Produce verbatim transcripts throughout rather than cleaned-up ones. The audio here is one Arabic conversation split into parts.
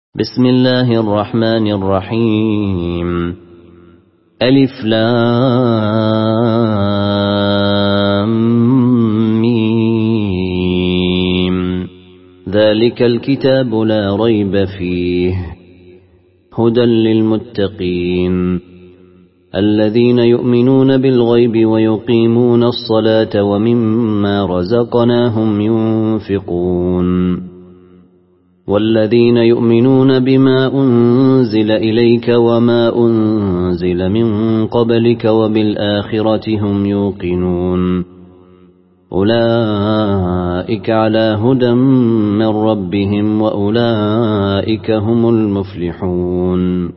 بسم الله الرحمن الرحيم. ألف لام ميم. ذلك الكتاب لا ريب فيه هدى للمتقين الذين يؤمنون بالغيب ويقيمون الصلاة ومما رزقناهم ينفقون والذين يؤمنون بما أنزل إليك وما أنزل من قبلك وبالآخرة هم يوقنون أولئك على هدى من ربهم وأولئك هم المفلحون.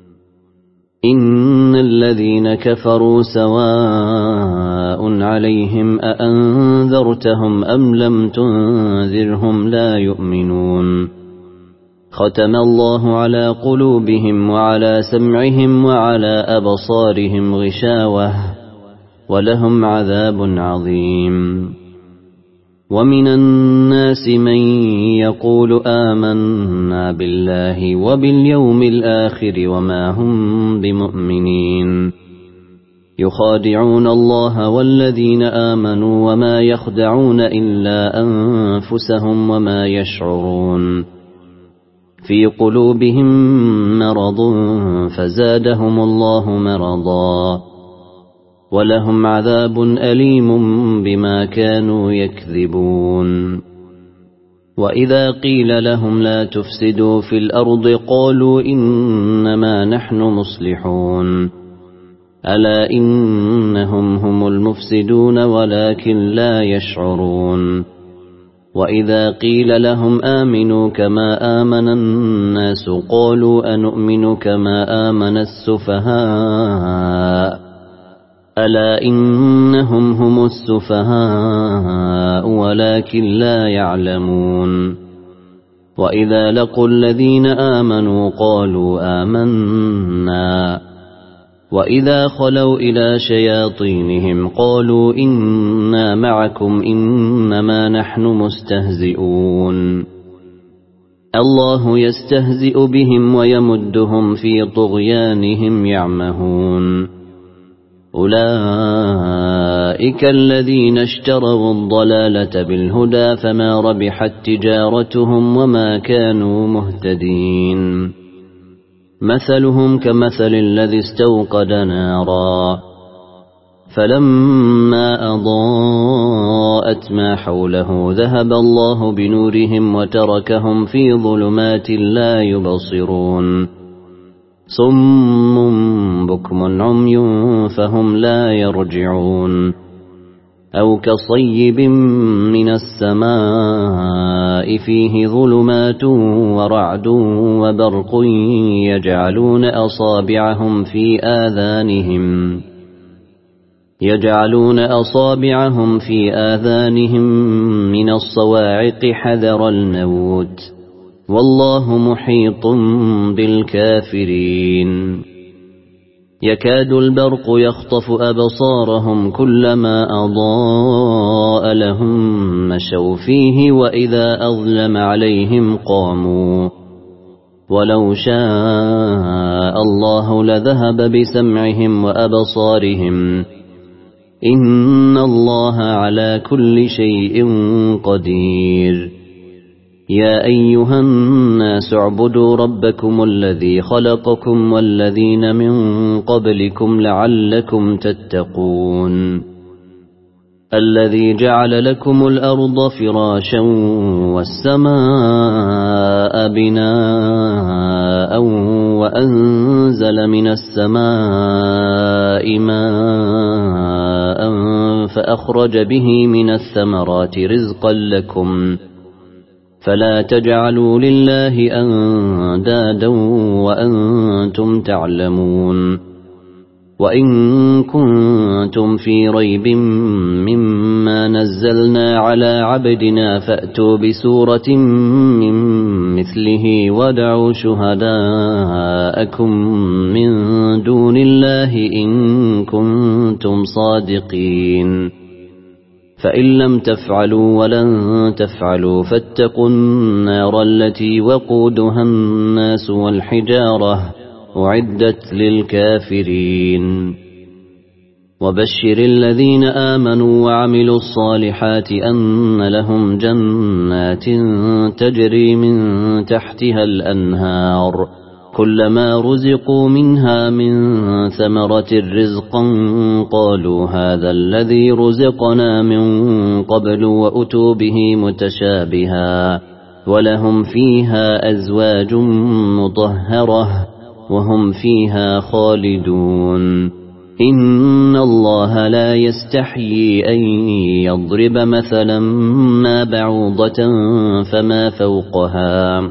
إن الذين كفروا سواء عليهم أأنذرتهم أم لم تنذرهم لا يؤمنون. ختم الله على قلوبهم وعلى سمعهم وعلى أبصارهم غشاوة ولهم عذاب عظيم. ومن الناس من يقول آمنا بالله وباليوم الآخر وما هم بمؤمنين يخادعون الله والذين آمنوا وما يخدعون إلا أنفسهم وما يشعرون. في قلوبهم مرض فزادهم الله مرضا ولهم عذاب أليم بما كانوا يكذبون. وإذا قيل لهم لا تفسدوا في الأرض قالوا إنما نحن مصلحون ألا إنهم هم المفسدون ولكن لا يشعرون. وإذا قيل لهم آمنوا كما آمن الناس قالوا أنؤمن كما آمن السفهاء ألا إنهم هم السفهاء ولكن لا يعلمون. وإذا لقوا الذين آمنوا قالوا آمنا وإذا خلوا إلى شياطينهم قالوا إنا معكم إنما نحن مستهزئون. الله يستهزئ بهم ويمدهم في طغيانهم يعمهون. أولئك الذين اشتروا الضلالة بالهدى فما ربحت تجارتهم وما كانوا مهتدين. مثلهم كمثل الذي استوقد نارا فلما أضاءت ما حوله ذهب الله بنورهم وتركهم في ظلمات لا يبصرون. صم بكم عمي فهم لا يرجعون. أو كصيب من السماء فيه ظلمات ورعد وبرق يجعلون أصابعهم في آذانهم يجعلون أصابعهم في آذانهم من الصواعق حذر الموت والله محيط بالكافرين. يكاد البرق يخطف أبصارهم كلما أضاء لهم مشوا فيه وإذا أظلم عليهم قاموا ولو شاء الله لذهب بسمعهم وأبصارهم إن الله على كل شيء قدير. يا أيها الناس اعبدوا ربكم الذي خلقكم والذين من قبلكم لعلكم تتقون. الذي جعل لكم الأرض فراشا والسماء بناء وأنزل من السماء ماء فأخرج به من الثمرات رزقا لكم فلا تجعلوا لله أندادا وأنتم تعلمون. وإن كنتم في ريب مما نزلنا على عبدنا فأتوا بسورة من مثله ودعوا شهداءكم من دون الله إن كنتم صادقين. فإن لم تفعلوا ولن تفعلوا فاتقوا النار التي وقودها الناس والحجارة أعدت للكافرين وبشر الذين آمنوا وعملوا الصالحات أن لهم جنات تجري من تحتها الأنهار كلما رزقوا منها من ثمرة رزقا قالوا هذا الذي رزقنا من قبل وأتوا به متشابها ولهم فيها أزواج مطهرة وهم فيها خالدون إن الله لا يستحيي أن يضرب مثلا ما بعوضة فما فوقها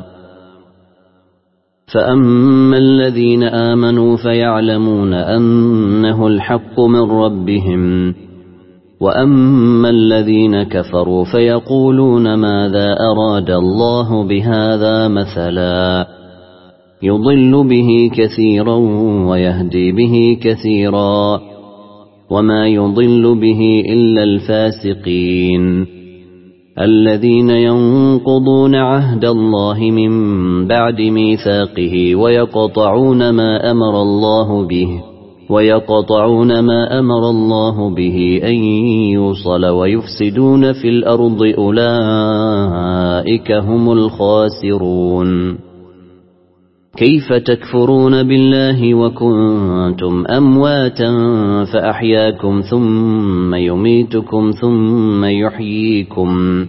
فأما الذين آمنوا فيعلمون أنه الحق من ربهم وأما الذين كفروا فيقولون ماذا أراد الله بهذا مثلا يضل به كثيرا ويهدي به كثيرا وما يضل به إلا الفاسقين الذين ينقضون عهد الله من بعد ميثاقه ويقطعون ما أمر الله به ويقطعون ما أمر الله به أن يوصل ويفسدون في الأرض أولئك هم الخاسرون كيف تكفرون بالله وكنتم أمواتا فأحياكم ثم يميتكم ثم يحييكم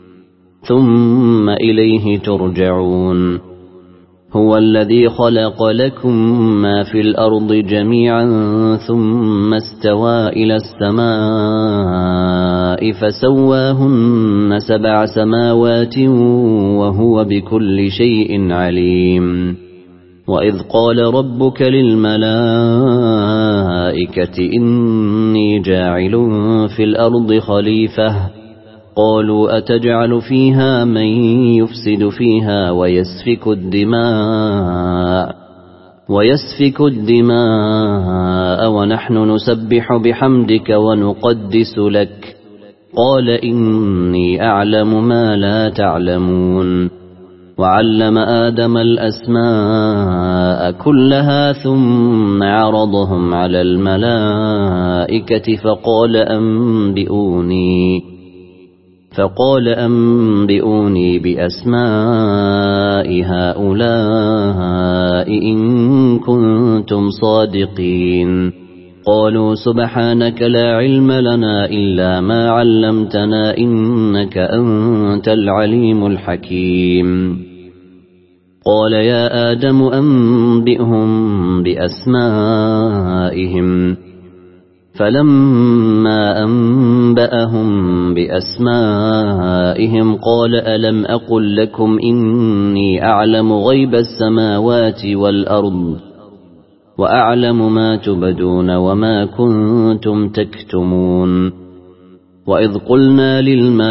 ثم إليه ترجعون هو الذي خلق لكم ما في الأرض جميعا ثم استوى إلى السماء فسواهن سبع سماوات وهو بكل شيء عليم وإذ قال ربك للملائكة إني جاعل في الأرض خليفة قالوا أتجعل فيها من يفسد فيها ويسفك الدماء ويسفك الدماء ونحن نسبح بحمدك ونقدس لك قال إني أعلم ما لا تعلمون وعلم آدم الأسماء كلها ثم عرضهم على الملائكة فقال أنبئوني فقال أنبئوني بأسماء هؤلاء إن كنتم صادقين قالوا سبحانك لا علم لنا إلا ما علمتنا إنك أنت العليم الحكيم قال يا آدم أنبئهم بأسمائهم فلما أنبأهم بأسمائهم قال ألم أقل لكم إني أعلم غيب السماوات والأرض وأعلم ما تبدون وما كنتم تكتمون وإذ قلنا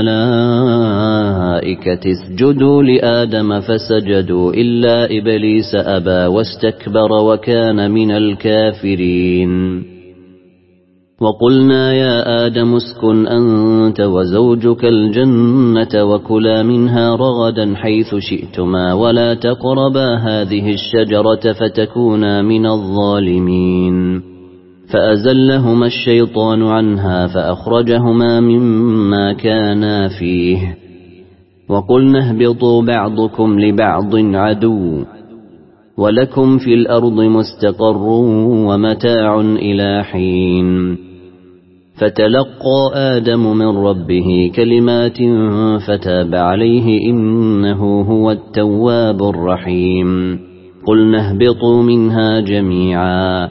للملائكة اسجدوا لآدم فسجدوا إلا إبليس أبى واستكبر وكان من الكافرين وقلنا يا آدم اسكن أنت وزوجك الجنة وكلا منها رغدا حيث شئتما ولا تقربا هذه الشجرة فتكونا من الظالمين فأزلهما الشيطان عنها فأخرجهما مما كانا فيه وقلنا اهبطوا بعضكم لبعض عدو ولكم في الأرض مستقر ومتاع إلى حين فتلقى آدم من ربه كلمات فتاب عليه إنه هو التواب الرحيم قلنا اهبطوا منها جميعا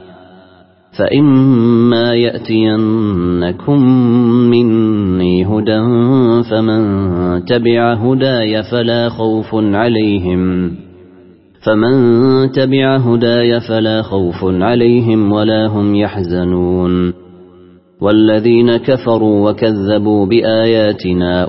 فإما يأتينكم مني هدى فمن تبع هداي فلا خوف عليهم فمن تبع هداي فلا خوف عليهم ولا هم يحزنون والذين كفروا وكذبوا بآياتنا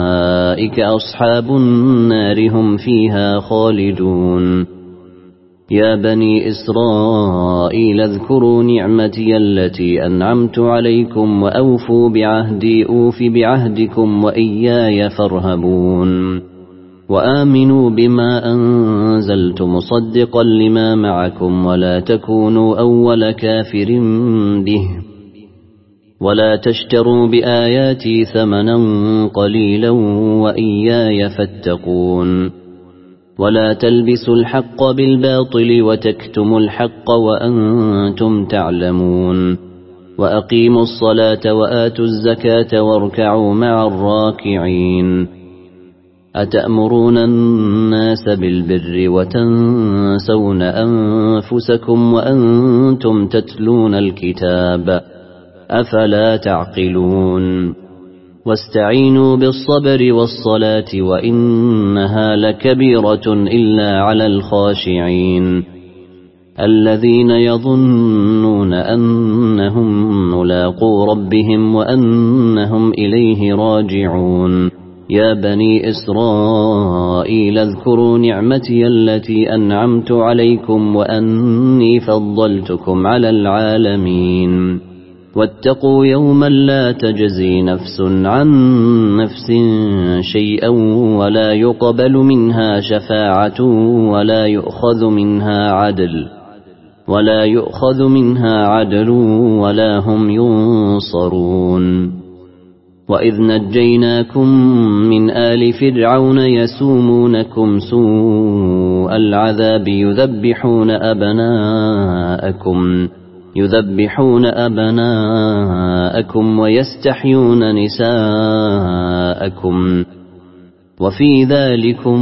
أولئك أصحاب النار هم فيها خالدون يا بني إسرائيل اذكروا نعمتي التي أنعمت عليكم وأوفوا بعهدي أوف بعهدكم وإياي فارهبون وآمنوا بما أنزلت مصدقا لما معكم ولا تكونوا أول كافر به ولا تشتروا بآياتي ثمنا قليلا وإياي فاتقون ولا تلبسوا الحق بالباطل وتكتموا الحق وأنتم تعلمون وأقيموا الصلاة وآتوا الزكاة واركعوا مع الراكعين أتأمرون الناس بالبر وتنسون أنفسكم وأنتم تتلون الكتاب أفلا تعقلون واستعينوا بالصبر والصلاة وإنها لكبيرة إلا على الخاشعين الذين يظنون أنهم ملاقو ربهم وأنهم إليه راجعون يا بني إسرائيل اذكروا نعمتي التي أنعمت عليكم وأني فضلتكم على العالمين واتقوا يوما لا تجزي نفس عن نفس شيئا ولا يقبل منها شفاعة ولا يؤخذ منها عدل ولا يؤخذ منها عدل ولا هم ينصرون وإذ نجيناكم من آل فرعون يسومونكم سوء العذاب يذبحون أبناءكم يذبحون أبناءكم ويستحيون نساءكم وفي ذلكم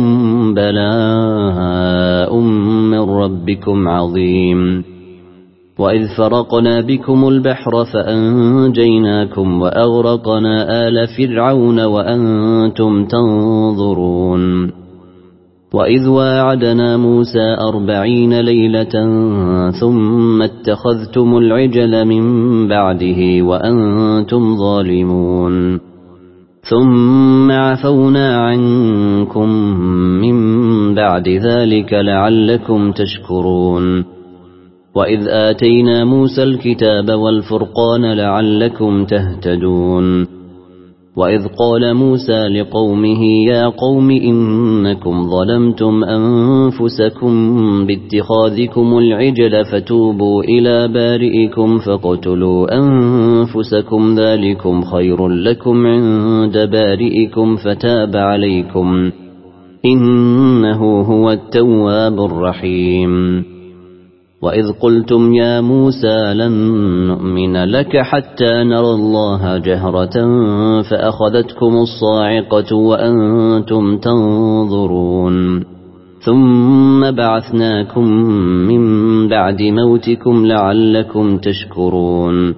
بلاء من ربكم عظيم وإذ فرقنا بكم البحر فأنجيناكم وأغرقنا آل فرعون وأنتم تنظرون وإذ واعدنا موسى أربعين ليلة ثم اتخذتم العجل من بعده وأنتم ظالمون ثم عفونا عنكم من بعد ذلك لعلكم تشكرون وإذ آتينا موسى الكتاب والفرقان لعلكم تهتدون وإذ قال موسى لقومه يا قوم إنكم ظلمتم أنفسكم باتخاذكم العجل فتوبوا إلى بارئكم فاقتلوا أنفسكم ذلكم خير لكم عند بارئكم فتاب عليكم إنه هو التواب الرحيم وإذ قلتم يا موسى لن نؤمن لك حتى نرى الله جهرة فأخذتكم الصاعقة وأنتم تنظرون ثم بعثناكم من بعد موتكم لعلكم تشكرون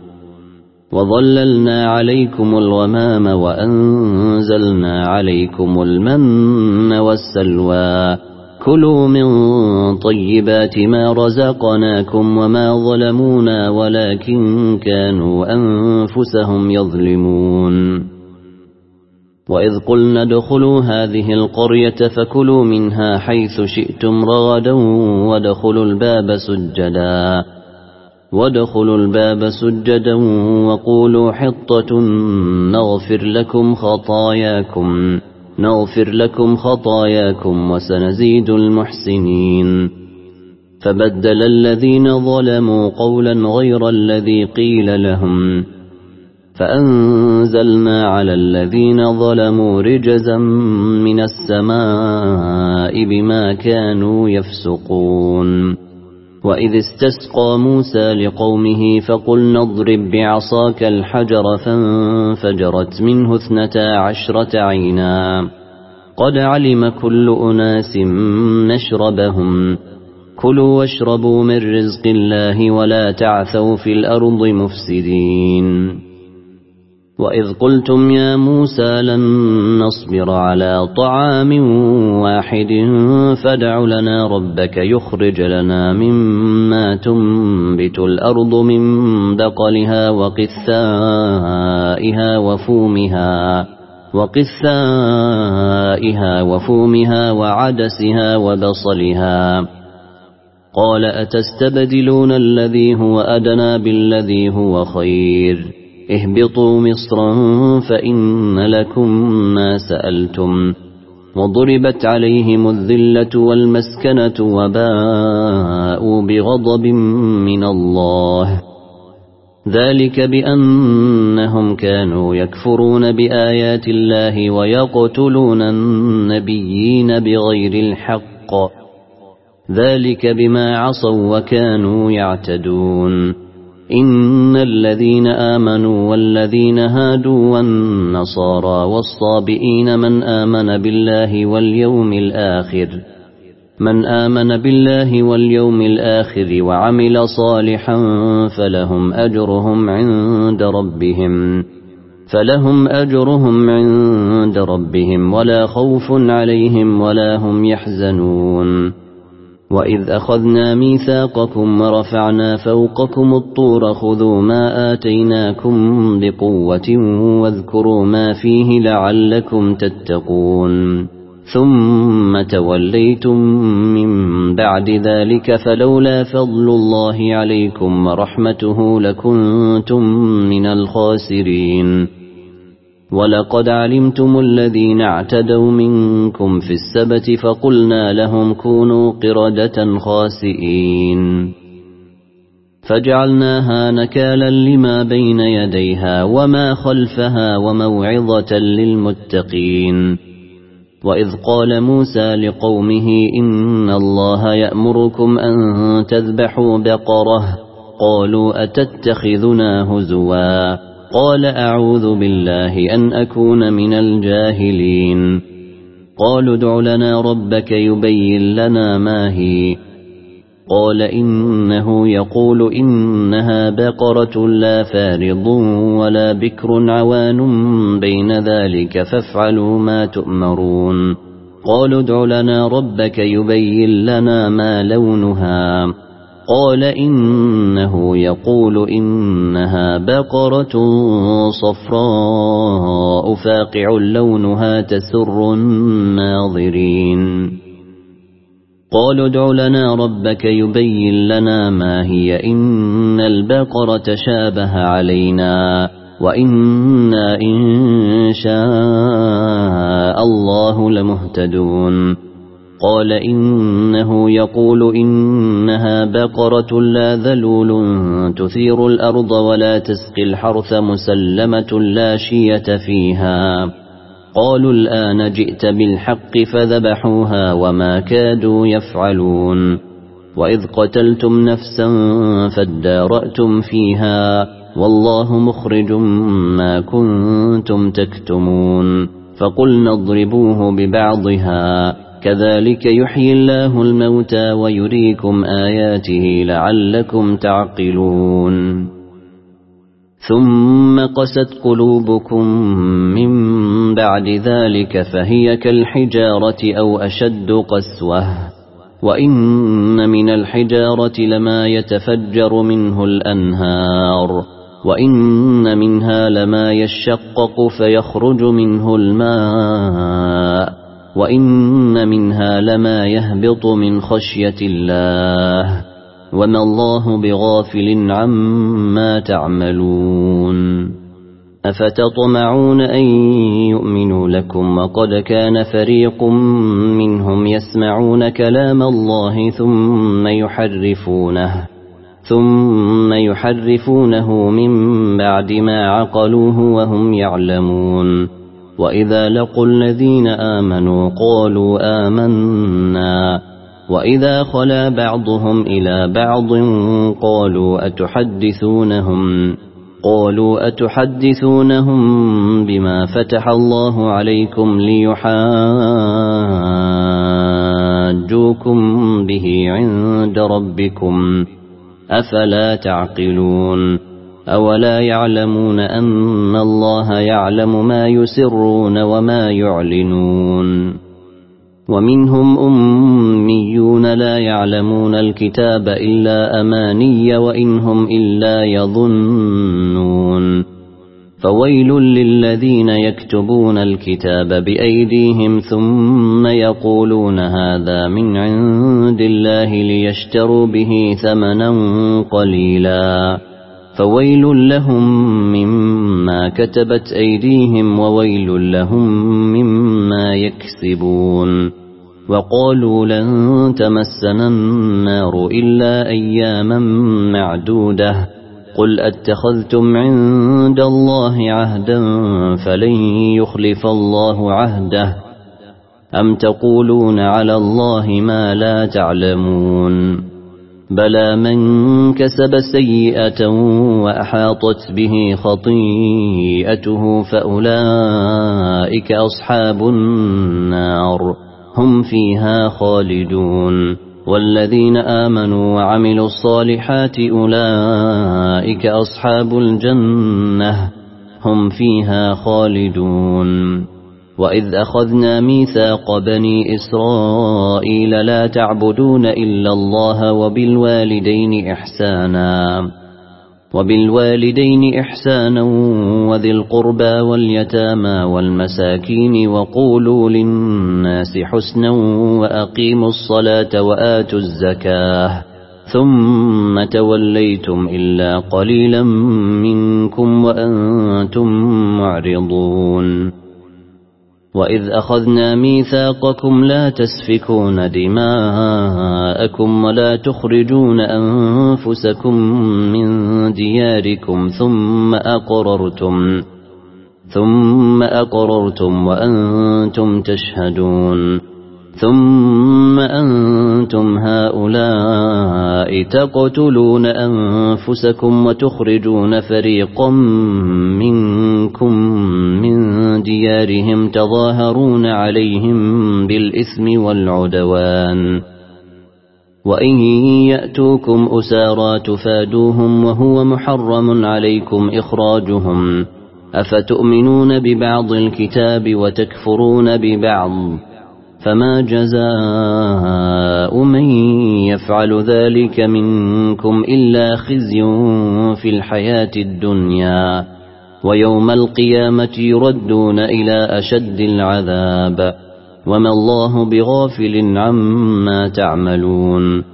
وظللنا عليكم الغمام وأنزلنا عليكم المن والسلوى كلوا من طيبات ما رزقناكم وما ظلمونا ولكن كانوا أنفسهم يظلمون وإذ قلنا ادخلوا هذه القرية فكلوا منها حيث شئتم رغدا وادخلوا الباب سجدا وادخلوا الباب سجدا وقولوا حطة نغفر لكم خطاياكم نغفر لكم خطاياكم وسنزيد المحسنين فبدل الذين ظلموا قولا غير الذي قيل لهم فأنزلنا على الذين ظلموا رجزا من السماء بما كانوا يفسقون وإذ استسقى موسى لقومه فقلنا اضرب بعصاك الحجر فانفجرت منه اثنتا عشرة عينا قد علم كل أناس مشربهم كلوا واشربوا من رزق الله ولا تعثوا في الأرض مفسدين وإذ قلتم يا موسى لن نصبر على طعام واحد فادع لنا ربك يخرج لنا مما تنبت الأرض من بقلها وقثائها وفومها وقثائها وفومها وعدسها وبصلها قال أتستبدلون الذي هو أدنى بالذي هو خير اهبطوا مصرا فإن لكم ما سألتم وضربت عليهم الذلة والمسكنة وباءوا بغضب من الله ذلك بأنهم كانوا يكفرون بآيات الله ويقتلون النبيين بغير الحق ذلك بما عصوا وكانوا يعتدون إن الذين آمنوا والذين هادوا والنصارى والصابئين من آمن بالله واليوم الآخر من آمن بالله واليوم الآخر وعمل صالحا فلهم أجرهم عند ربهم فلهم أجرهم عند ربهم ولا خوف عليهم ولا هم يحزنون وإذ أخذنا ميثاقكم ورفعنا فوقكم الطور خذوا ما آتيناكم بقوة واذكروا ما فيه لعلكم تتقون ثم توليتم من بعد ذلك فلولا فضل الله عليكم ورحمته لكنتم من الخاسرين ولقد علمتم الذين اعتدوا منكم في السبت فقلنا لهم كونوا قردة خاسئين فجعلناها نكالا لما بين يديها وما خلفها وموعظة للمتقين وإذ قال موسى لقومه إن الله يأمركم أن تذبحوا بقرة قالوا أتتخذنا هزوا قال أعوذ بالله أن أكون من الجاهلين قالوا ادع لنا ربك يبين لنا ما هي قال إنه يقول إنها بقرة لا فارض ولا بكر عوان بين ذلك فافعلوا ما تؤمرون قالوا ادع لنا ربك يبين لنا ما لونها قال إنه يقول إنها بقرة صفراء فاقع لونها تسر الناظرين قالوا ادع لنا ربك يبين لنا ما هي إن البقرة شابه علينا وإنا إن شاء الله لمهتدون قال إنه يقول إنها بقرة لا ذلول تثير الأرض ولا تسقي الحرث مسلمة لا شية فيها قالوا الآن جئت بالحق فذبحوها وما كادوا يفعلون وإذ قتلتم نفسا فادارأتم فيها والله مخرج ما كنتم تكتمون فقلنا اضربوه ببعضها كذلك يحيي الله الموتى ويريكم آياته لعلكم تعقلون ثم قست قلوبكم من بعد ذلك فهي كالحجارة أو أشد قسوة وإن من الحجارة لما يتفجر منه الأنهار وإن منها لما يشقق فيخرج منه الماء وإن منها لما يهبط من خشية الله وما الله بغافل عما تعملون أفتطمعون أن يؤمنوا لكم وقد كان فريق منهم يسمعون كلام الله ثم يحرفونه ثم يحرفونه من بعد ما عقلوه وهم يعلمون وإذا لقوا الذين آمنوا قالوا آمنا وإذا خلا بعضهم إلى بعض قالوا أتحدثونهم قالوا أتحدثونهم بما فتح الله عليكم ليحاجوكم به عند ربكم أفلا تعقلون أولا يعلمون أن الله يعلم ما يسرون وما يعلنون ومنهم أميون لا يعلمون الكتاب إلا أماني وإنهم إلا يظنون فويل للذين يكتبون الكتاب بأيديهم ثم يقولون هذا من عند الله ليشتروا به ثمنا قليلا فويل لهم مما كتبت أيديهم وويل لهم مما يكسبون وقالوا لن تمسنا النار إلا أياما معدودة قل أتخذتم عند الله عهدا فلن يخلف الله عهده أم تقولون على الله ما لا تعلمون بلى من كسب سيئة وأحاطت به خطيئته فأولئك أصحاب النار هم فيها خالدون والذين آمنوا وعملوا الصالحات أولئك أصحاب الجنة هم فيها خالدون وإذ أخذنا ميثاق بني إسرائيل لا تعبدون إلا الله وبالوالدين إحسانا وبالوالدين إحسانا وذي القربى واليتامى والمساكين وقولوا للناس حسنا وأقيموا الصلاة وآتوا الزكاة ثم توليتم إلا قليلا منكم وأنتم معرضون وإذ أخذنا ميثاقكم لا تسفكون دماءكم ولا تخرجون أنفسكم من دياركم ثم أقررتم ثم أقررتم وأنتم تشهدون ثم أنتم هؤلاء تقتلون أنفسكم وتخرجون فريقا منكم من ديارهم تظاهرون عليهم بالإثم والعدوان وإن يأتوكم أسارى تفادوهم وهو محرم عليكم إخراجهم أفتؤمنون ببعض الكتاب وتكفرون ببعض فما جزاء من يفعل ذلك منكم إلا خزي في الحياة الدنيا ويوم القيامة يردون إلى أشد العذاب وما الله بغافل عما تعملون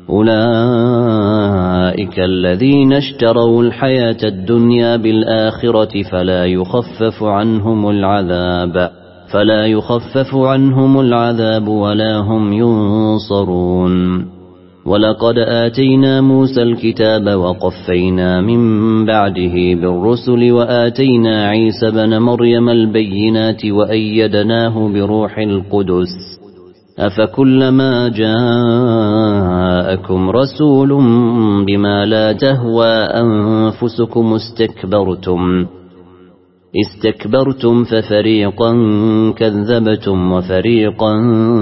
أولئك الذين اشتروا الحياة الدنيا بالآخرة فلا يخفف عنهم العذاب فلا يخفف عنهم العذاب ولا هم ينصرون ولقد آتينا موسى الكتاب وقفينا من بعده بالرسل وآتينا عيسى بن مريم البينات وأيدناه بروح القدس أفكلما جاءكم رسول بما لا تهوى أنفسكم استكبرتم استكبرتم ففريقا كذبتم وفريقا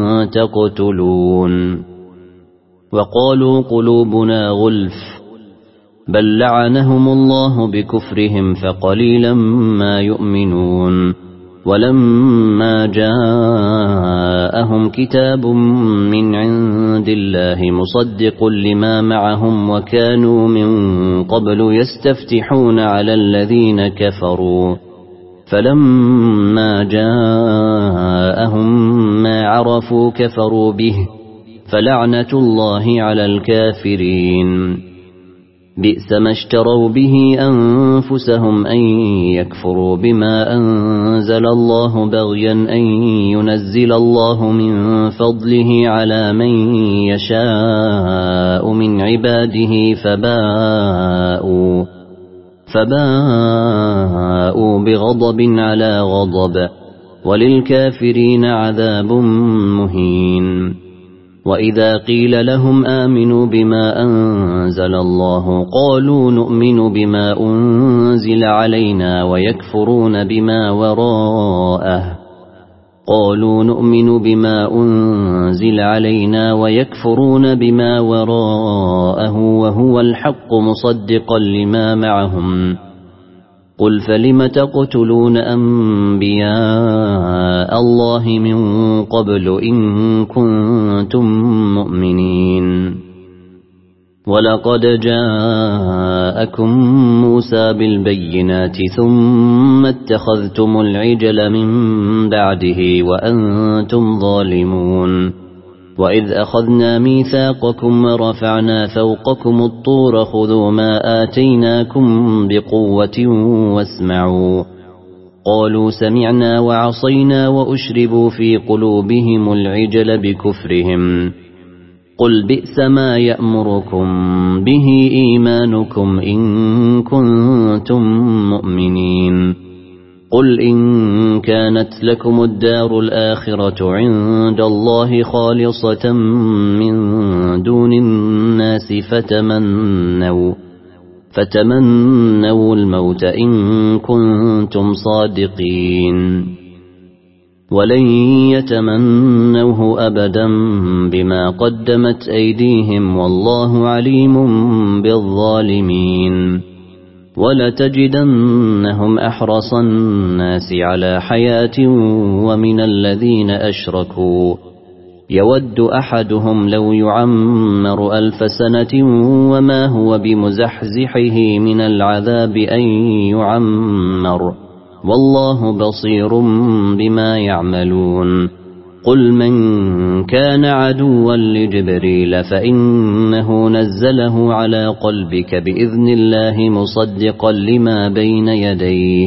تقتلون وقالوا قلوبنا غلف بل لعنهم الله بكفرهم فقليلا ما يؤمنون ولما جاءهم كتاب من عند الله مصدق لما معهم وكانوا من قبل يستفتحون على الذين كفروا فلما جاءهم ما عرفوا كفروا به فلعنة الله على الكافرين بئس ما اشتروا به أنفسهم أن يكفروا بما أنزل الله بغيا أن ينزل الله من فضله على من يشاء من عباده فباءوا فباءوا بغضب على غضب وللكافرين عذاب مهين وإذا قيل لهم آمنوا بما أنزل الله قالوا نؤمن بما أنزل علينا ويكفرون بما وراءه قالوا نؤمن بما أنزل علينا ويكفرون بما وراءه وهو الحق مصدقا لما معهم قل فلم تقتلون أنبياء الله من قبل إن كنتم مؤمنين ولقد جاءكم موسى بالبينات ثم اتخذتم العجل من بعده وأنتم ظالمون وإذ أخذنا ميثاقكم ورفعنا فوقكم الطور خذوا ما آتيناكم بقوة واسمعوا قالوا سمعنا وعصينا وأشربوا في قلوبهم العجل بكفرهم قل بئس ما يأمركم به إيمانكم إن كنتم مؤمنين قل إن كانت لكم الدار الآخرة عند الله خالصة من دون الناس فتمنوا فتمنوا الموت إن كنتم صادقين ولن يتمنوه أبدا بما قدمت أيديهم والله عليم بالظالمين ولتجدنهم أحرص الناس على حياة ومن الذين أشركوا يود أحدهم لو يعمر ألف سنة وما هو بمزحزحه من العذاب أن يعمر والله بصير بما يعملون قل من كان عدوا لجبريل فإنه نزله على قلبك بإذن الله مصدقا لما بين يديه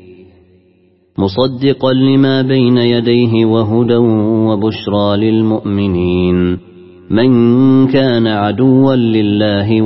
مصدقا لما بين يديه وهدى وبشرى للمؤمنين من كان عدوا لله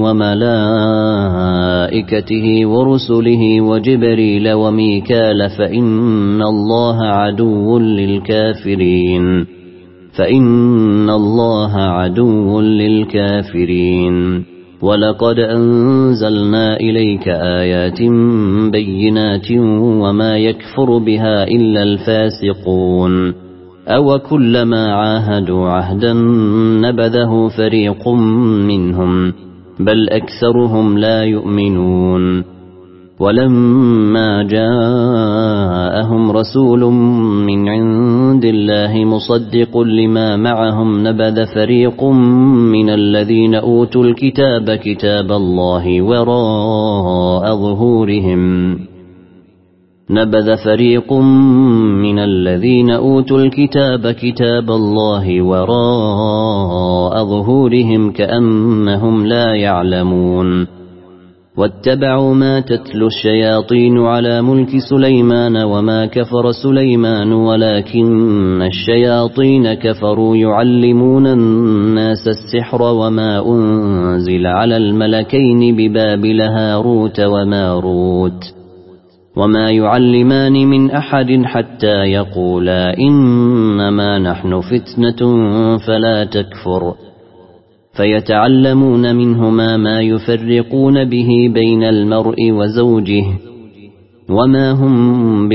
وملائكته ورسله وجبريل وميكال فإن الله عدو للكافرين فإن الله عدو للكافرين ولقد أنزلنا إليك آيات بينات وما يكفر بها إلا الفاسقون أو كلما عاهدوا عهدا نبذه فريق منهم بل أكثرهم لا يؤمنون ولما جاءهم رسول من عند الله مصدق لما معهم نبذ فريق من الذين أوتوا الكتاب كتاب الله وراء ظهورهم نبذ فريق من الذين أوتوا الكتاب كتاب الله وراء ظهورهم كأنهم لا يعلمون واتبعوا ما تتلو الشياطين على ملك سليمان وما كفر سليمان ولكن الشياطين كفروا يعلمون الناس السحر وما أنزل على الملكين ببابل هاروت وماروت وما يعلمان من أحد حتى يقولا إنما نحن فتنة فلا تكفر فيتعلمون منهما ما يفرقون به بين المرء وزوجه وما هم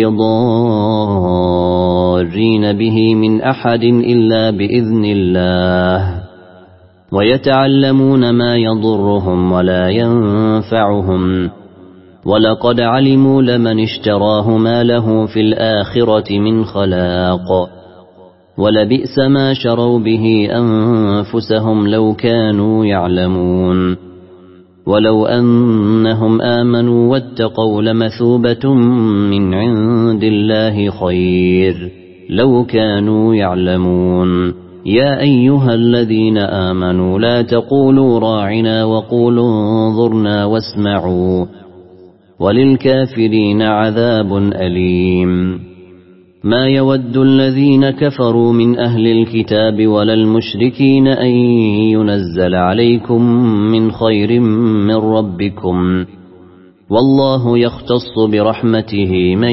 بضارين به من أحد إلا بإذن الله ويتعلمون ما يضرهم ولا ينفعهم ولقد علموا لمن اشتراه ما له في الآخرة من خلاق ولبئس ما شروا به أنفسهم لو كانوا يعلمون ولو أنهم آمنوا واتقوا لمثوبة من عند الله خير لو كانوا يعلمون يا أيها الذين آمنوا لا تقولوا راعنا وقولوا انظرنا واسمعوا وللكافرين عذاب أليم ما يود الذين كفروا من أهل الكتاب ولا المشركين أن ينزل عليكم من خير من ربكم والله يختص برحمته من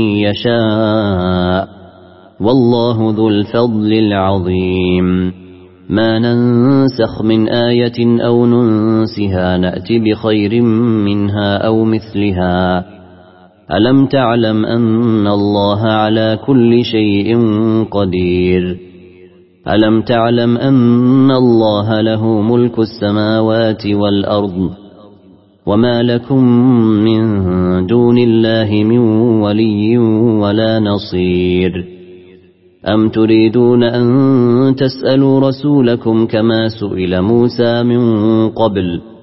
يشاء والله ذو الفضل العظيم ما ننسخ من آية أو ننسها نأتي بخير منها أو مثلها ألم تعلم أن الله على كل شيء قدير ألم تعلم أن الله له ملك السماوات والأرض وما لكم من دون الله من ولي ولا نصير أم تريدون أن تسألوا رسولكم كما سئل موسى من قبل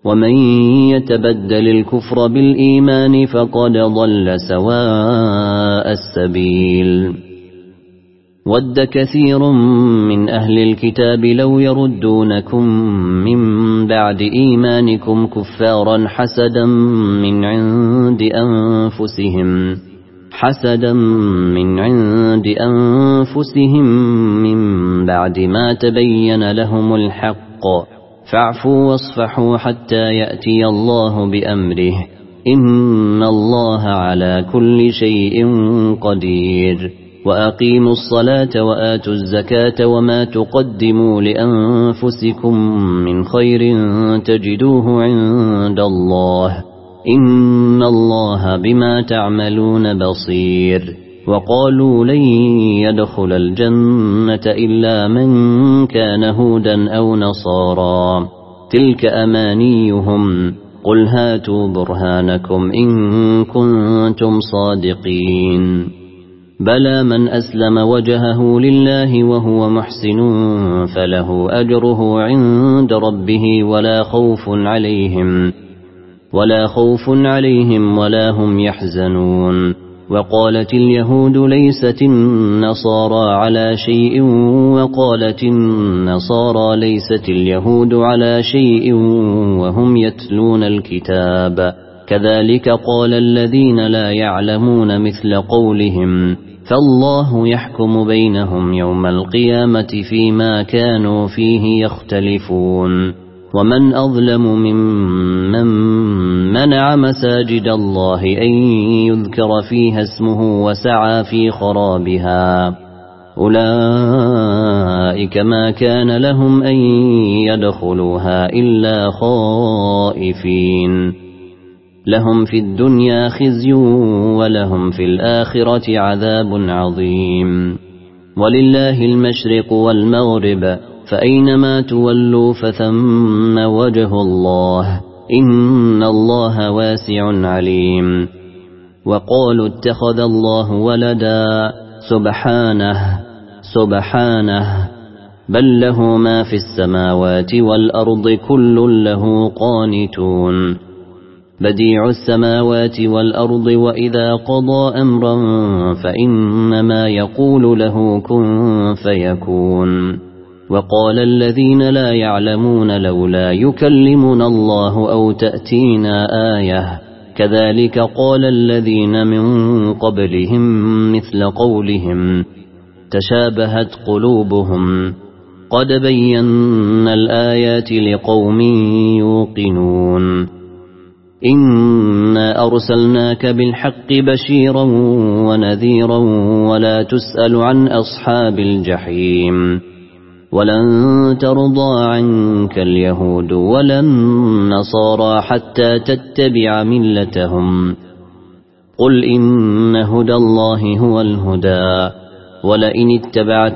ومن يتبدل الكفر بالإيمان فقد ضل سواء السبيل ود كثير من أهل الكتاب لو يردونكم من بعد إيمانكم كفارا حسدا من عند أنفسهم حسدا من عند أنفسهم من بعد ما تبين لهم الحق فاعفوا واصفحوا حتى يأتي الله بأمره إن الله على كل شيء قدير وأقيموا الصلاة وآتوا الزكاة وما تقدموا لأنفسكم من خير تجدوه عند الله إن الله بما تعملون بصير وقالوا لن يدخل الجنة إلا من كان هودا أو نصارى تلك أمانيهم قل هاتوا برهانكم إن كنتم صادقين بلى من أسلم وجهه لله وهو محسن فله أجره عند ربه ولا خوف عليهم ولا خوف عليهم ولا هم يحزنون وقالت اليهود ليست النصارى على شيء وقالت النصارى ليست اليهود على شيء وهم يتلون الكتاب كذلك قال الذين لا يعلمون مثل قولهم فالله يحكم بينهم يوم القيامة فيما كانوا فيه يختلفون ومن أظلم ممن منع مساجد الله أن يذكر فيها اسمه وسعى في خرابها أولئك ما كان لهم أن يدخلوها إلا خائفين لهم في الدنيا خزي ولهم في الآخرة عذاب عظيم ولله المشرق والمغرب فأينما تولوا فثم وجه الله إن الله واسع عليم وقالوا اتخذ الله ولدا سبحانه سبحانه بل له ما في السماوات والأرض كل له قانتون بديع السماوات والأرض وإذا قضى أمرا فإنما يقول له كن فيكون وقال الذين لا يعلمون لولا يكلمنا الله أو تأتينا آية كذلك قال الذين من قبلهم مثل قولهم تشابهت قلوبهم قد بينا الآيات لقوم يوقنون إنا أرسلناك بالحق بشيرا ونذيرا ولا تسأل عن أصحاب الجحيم ولن ترضى عنك اليهود ولا النصارى حتى تتبع ملتهم قل إن هدى الله هو الهدى ولئن اتبعت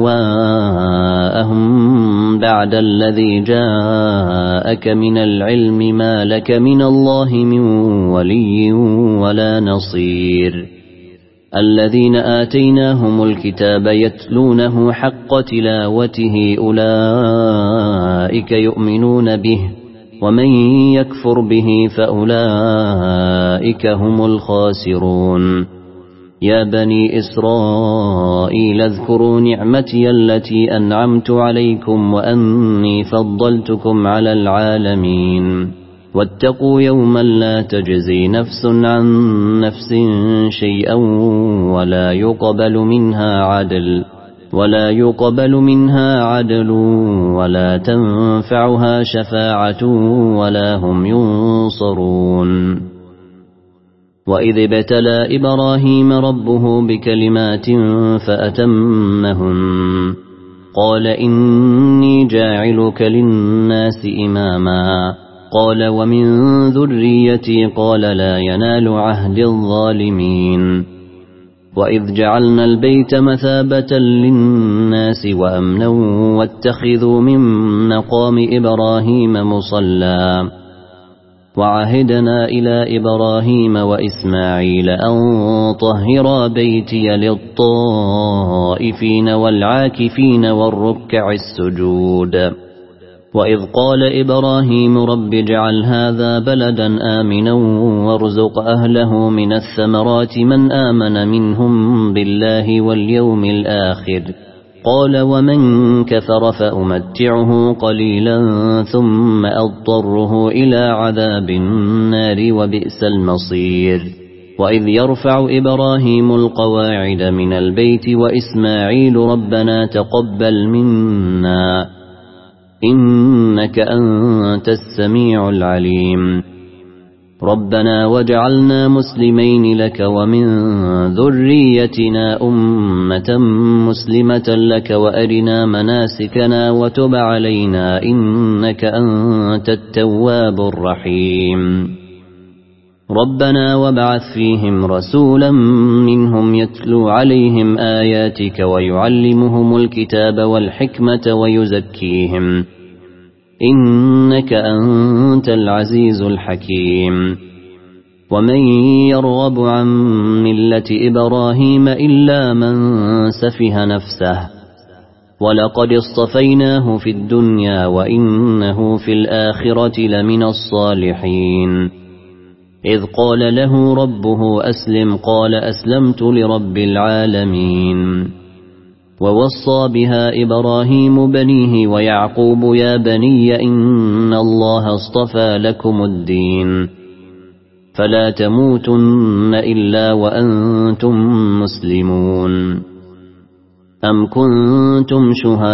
أهواءهم بعد الذي جاءك من العلم ما لك من الله من ولي ولا نصير الذين آتيناهم الكتاب يتلونه حق تلاوته أولئك يؤمنون به ومن يكفر به فأولئك هم الخاسرون يا بني إسرائيل اذكروا نعمتي التي أنعمت عليكم وأني فضلتكم على العالمين واتقوا يوما لا تجزي نفس عن نفس شيئا ولا يقبل منها عدل ولا يقبل منها عدل ولا تنفعها شفاعة ولا هم ينصرون وإذ ابتلى إبراهيم ربه بكلمات فأتمهن قال إني جاعلك للناس إماما قال ومن ذريتي قال لا ينال عهد الظالمين وإذ جعلنا البيت مثابة للناس وأمنا واتخذوا من مقام إبراهيم مصلى وعهدنا إلى إبراهيم وإسماعيل أن طهرا بيتي للطائفين والعاكفين والركع السجود وإذ قال إبراهيم رب اجعل هذا بلدا آمنا وارزق أهله من الثمرات من آمن منهم بالله واليوم الآخر قال ومن كفر فأمتعه قليلا ثم أضطره إلى عذاب النار وبئس المصير وإذ يرفع إبراهيم القواعد من البيت وإسماعيل ربنا تقبل منا إنك أنت السميع العليم ربنا واجعلنا مسلمين لك ومن ذريتنا أمة مسلمة لك وأرنا مناسكنا وتب علينا إنك أنت التواب الرحيم ربنا وابعث فيهم رسولا منهم يتلو عليهم آياتك ويعلمهم الكتاب والحكمة ويزكيهم إنك أنت العزيز الحكيم ومن يرغب عن ملة إبراهيم إلا من سفه نفسه ولقد اصطفيناه في الدنيا وإنه في الآخرة لمن الصالحين إذ قال له ربه أسلم قال أسلمت لرب العالمين ووصى بها إبراهيم بنيه ويعقوب يا بني إن الله اصطفى لكم الدين فلا تموتن إلا وأنتم مسلمون أم كنتم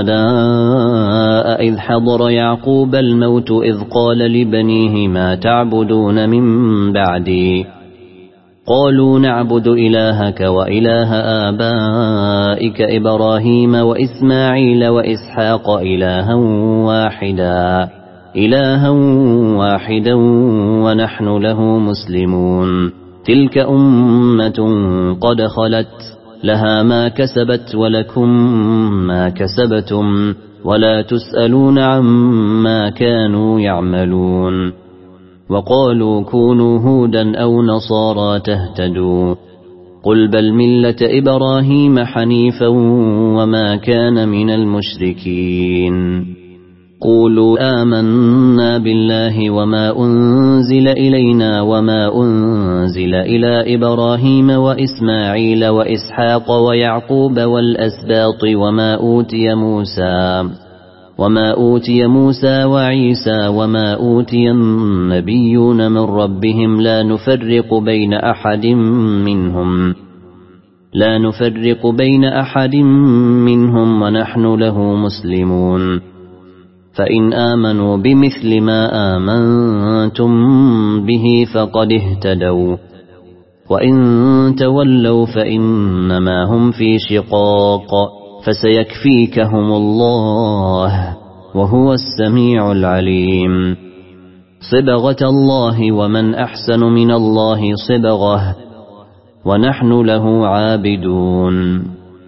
شهداء إذ حضر يعقوب الموت إذ قال لبنيه ما تعبدون من بعدي قالوا نعبد إلهك وإله آبائك إبراهيم وإسماعيل وإسحاق إلها واحدا إلها واحدا ونحن له مسلمون تلك أمة قد خلت لها ما كسبت ولكم ما كسبتم ولا تسألون عما كانوا يعملون وقالوا كونوا هودا أو نصارى تهتدوا قل بل ملة إبراهيم حنيفا وما كان من المشركين قولوا آمنا بالله وما أنزل إلينا وما أنزل إلى إبراهيم وإسماعيل وإسحاق ويعقوب والأسباط وما أوتي موسى وما أوتي موسى وعيسى وما أوتي النبيون من ربهم لا نفرق بين أحد منهم لا نفرق بين أحد منهم ونحن له مسلمون فإن آمنوا بمثل ما آمنتم به فقد اهتدوا وإن تولوا فإنما هم في شقاق فسيكفيكهم الله وهو السميع العليم صبغة الله ومن أحسن من الله صبغة ونحن له عابدون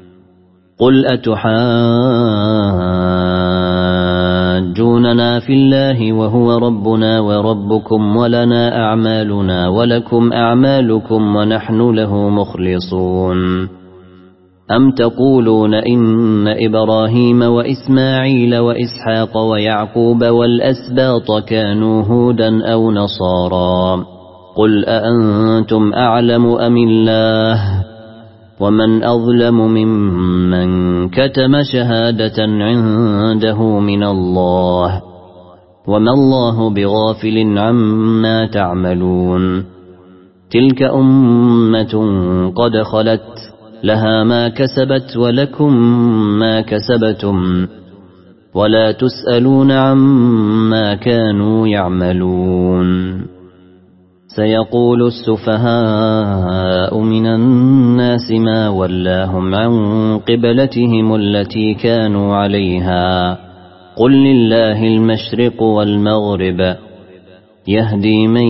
قل أتحاجوننا في الله وهو ربنا وربكم ولنا أعمالنا ولكم أعمالكم ونحن له مخلصون أم تقولون إن إبراهيم وإسماعيل وإسحاق ويعقوب والأسباط كانوا هودا أو نصارى قل أأنتم أعلم أم الله ومن أظلم ممن كتم شهادة عنده من الله وما الله بغافل عما تعملون تلك أمة قد خلت لها ما كسبت ولكم ما كسبتم ولا تسألون عما كانوا يعملون سيقول السفهاء من الناس ما ولاهم عن قبلتهم التي كانوا عليها قل لله المشرق والمغرب يهدي من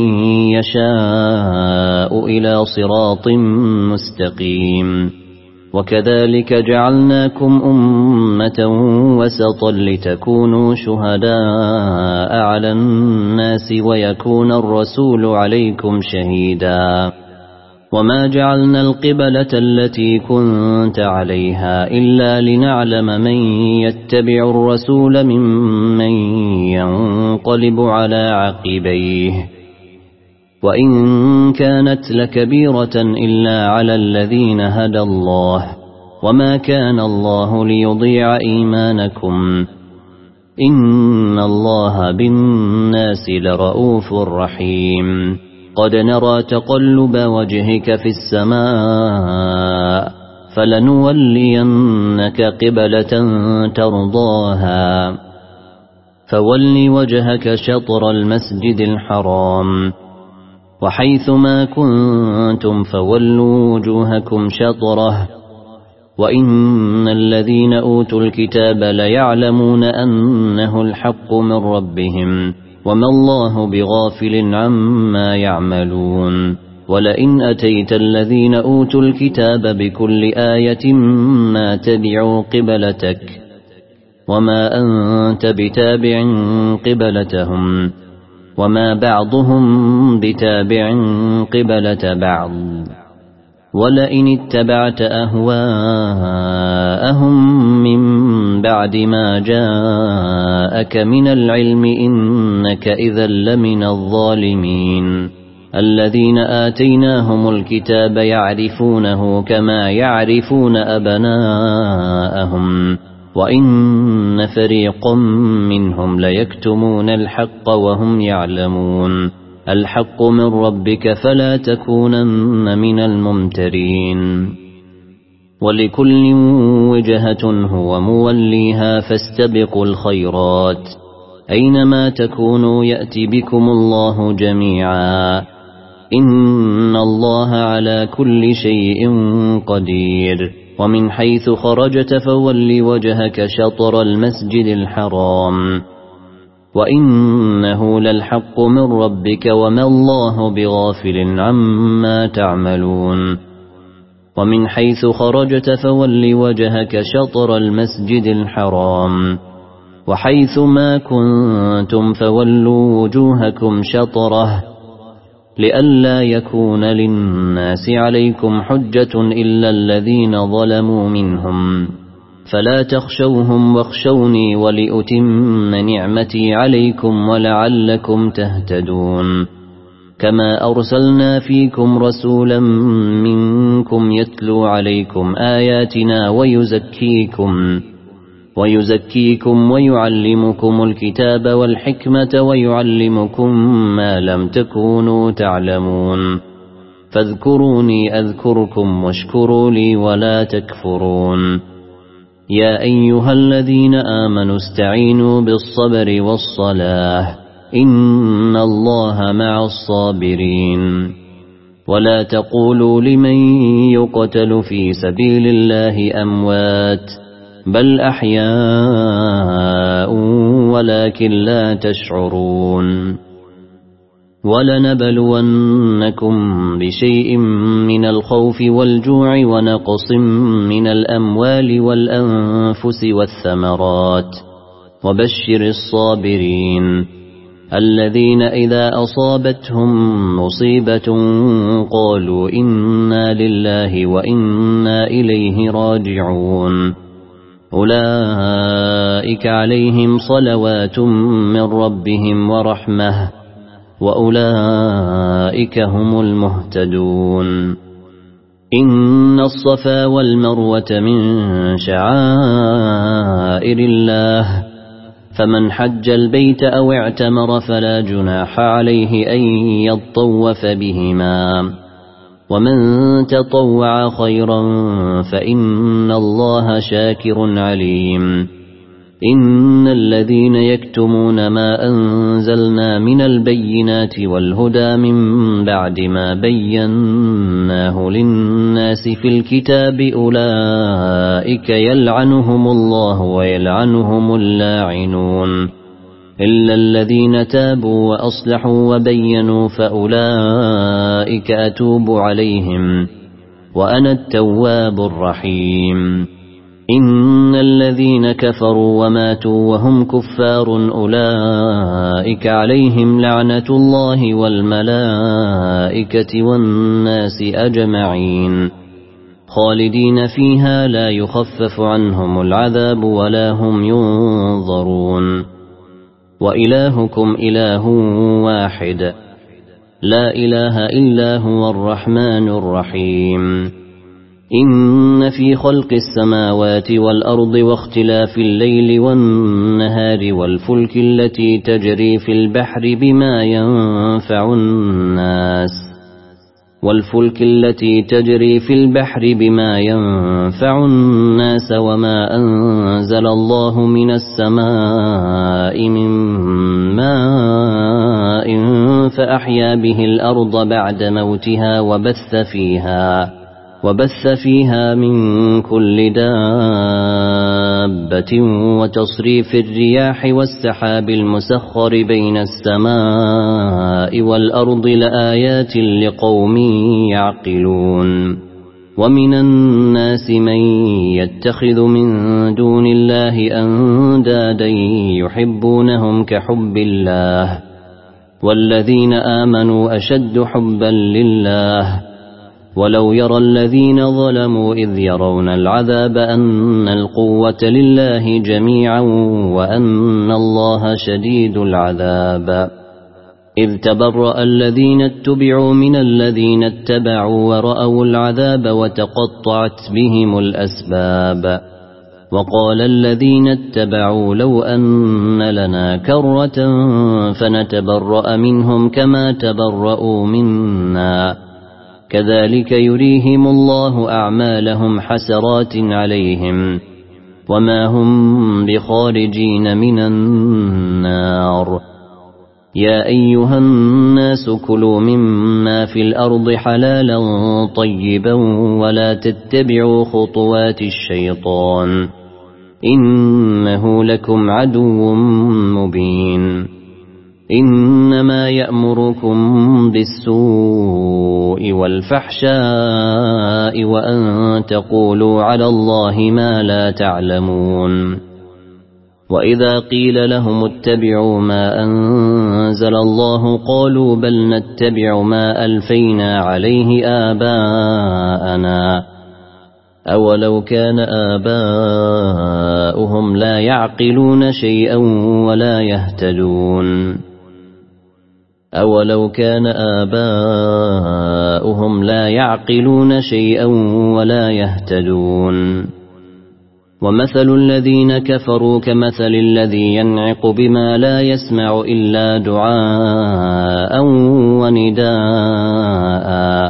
يشاء إلى صراط مستقيم وكذلك جعلناكم أمة وسطا لتكونوا شهداء على الناس ويكون الرسول عليكم شهيدا وما جعلنا القبلة التي كنت عليها إلا لنعلم من يتبع الرسول ممن ينقلب على عقبيه وإن كانت لكبيرة إلا على الذين هدى الله وما كان الله ليضيع إيمانكم إن الله بالناس لرؤوف رحيم قد نرى تقلب وجهك في السماء فلنولينك قبلة ترضاها فول وجهك شطر المسجد الحرام وحيثما كنتم فولوا وجوهكم شطره وإن الذين أوتوا الكتاب ليعلمون أنه الحق من ربهم وما الله بغافل عما يعملون ولئن أتيت الذين أوتوا الكتاب بكل آية ما تبعوا قبلتك وما أنت بتابع قبلتهم وما بعضهم بتابع قبلة بعض ولئن اتبعت أهواءهم من بعد ما جاءك من العلم إنك إذا لمن الظالمين الذين آتيناهم الكتاب يعرفونه كما يعرفون أبناءهم وإن فريقا منهم ليكتمون الحق وهم يعلمون الحق من ربك فلا تكونن من الممترين ولكل وجهة هو موليها فاستبقوا الخيرات أينما تكونوا يأتي بكم الله جميعا إن الله على كل شيء قدير ومن حيث خرجت فول وجهك شطر المسجد الحرام وإنه للحق من ربك وما الله بغافل عما تعملون ومن حيث خرجت فول وجهك شطر المسجد الحرام وحيث ما كنتم فولوا وجوهكم شطره لئلا يكون للناس عليكم حجة إلا الذين ظلموا منهم فلا تخشوهم واخشوني ولأتم نعمتي عليكم ولعلكم تهتدون كما أرسلنا فيكم رسولا منكم يتلو عليكم آياتنا ويزكيكم ويزكيكم ويعلمكم الكتاب والحكمة ويعلمكم ما لم تكونوا تعلمون فاذكروني أذكركم واشكروا لي ولا تكفرون يا أيها الذين آمنوا استعينوا بالصبر والصلاة إن الله مع الصابرين ولا تقولوا لمن يقتل في سبيل الله أموات بل أحياء ولكن لا تشعرون ولنبلونكم بشيء من الخوف والجوع ونقص من الأموال والأنفس والثمرات وبشر الصابرين الذين إذا أصابتهم مصيبة قالوا إنا لله وإنا إليه راجعون أولئك عليهم صلوات من ربهم ورحمة وأولئك هم المهتدون إن الصفا والمروة من شعائر الله فمن حج البيت أو اعتمر فلا جناح عليه أن يطوف بهما ومن تطوع خيرا فإن الله شاكر عليم إن الذين يكتمون ما أنزلنا من البينات والهدى من بعد ما بيناه للناس في الكتاب أولئك يلعنهم الله ويلعنهم اللاعنون إلا الذين تابوا وأصلحوا وبينوا فأولئك أتوب عليهم وأنا التواب الرحيم إن الذين كفروا وماتوا وهم كفار أولئك عليهم لعنة الله والملائكة والناس أجمعين خالدين فيها لا يخفف عنهم العذاب ولا هم ينظرون وإلهكم إله واحد لا إله إلا هو الرحمن الرحيم. إن في خلق السماوات والأرض واختلاف الليل والنهار والفلك التي تجري في البحر بما ينفع الناس والفلك التي تجري في البحر بما ينفع الناس وما أنزل الله من السماء من ماء فأحيا به الأرض بعد موتها وبث فيها وبث فيها من كل دابة وتصريف الرياح والسحاب المسخر بين السماء والأرض لآيات لقوم يعقلون. ومن الناس من يتخذ من دون الله أندادا يحبونهم كحب الله والذين آمنوا أشد حبا لله ولو يرى الذين ظلموا إذ يرون العذاب أن القوة لله جميعا وأن الله شديد العذاب. إذ تبرأ الذين اتبعوا من الذين اتبعوا ورأوا العذاب وتقطعت بهم الأسباب. وقال الذين اتبعوا لو أن لنا كرة فنتبرأ منهم كما تبرأوا منا كذلك يريهم الله أعمالهم حسرات عليهم وما هم بخارجين من النار. يا أيها الناس كلوا مما في الأرض حلالا طيبا ولا تتبعوا خطوات الشيطان إنه لكم عدو مبين. إنما يأمركم بالسوء والفحشاء وأن تقولوا على الله ما لا تعلمون. وإذا قيل لهم اتبعوا ما أنزل الله قالوا بل نتبع ما ألفينا عليه آباءنا أولو كان آباؤهم لا يعقلون شيئا ولا يهتدون أولو كان آباؤهم لا يعقلون شيئا ولا يهتدون. ومثل الذين كفروا كمثل الذي ينعق بما لا يسمع إلا دعاء ونداء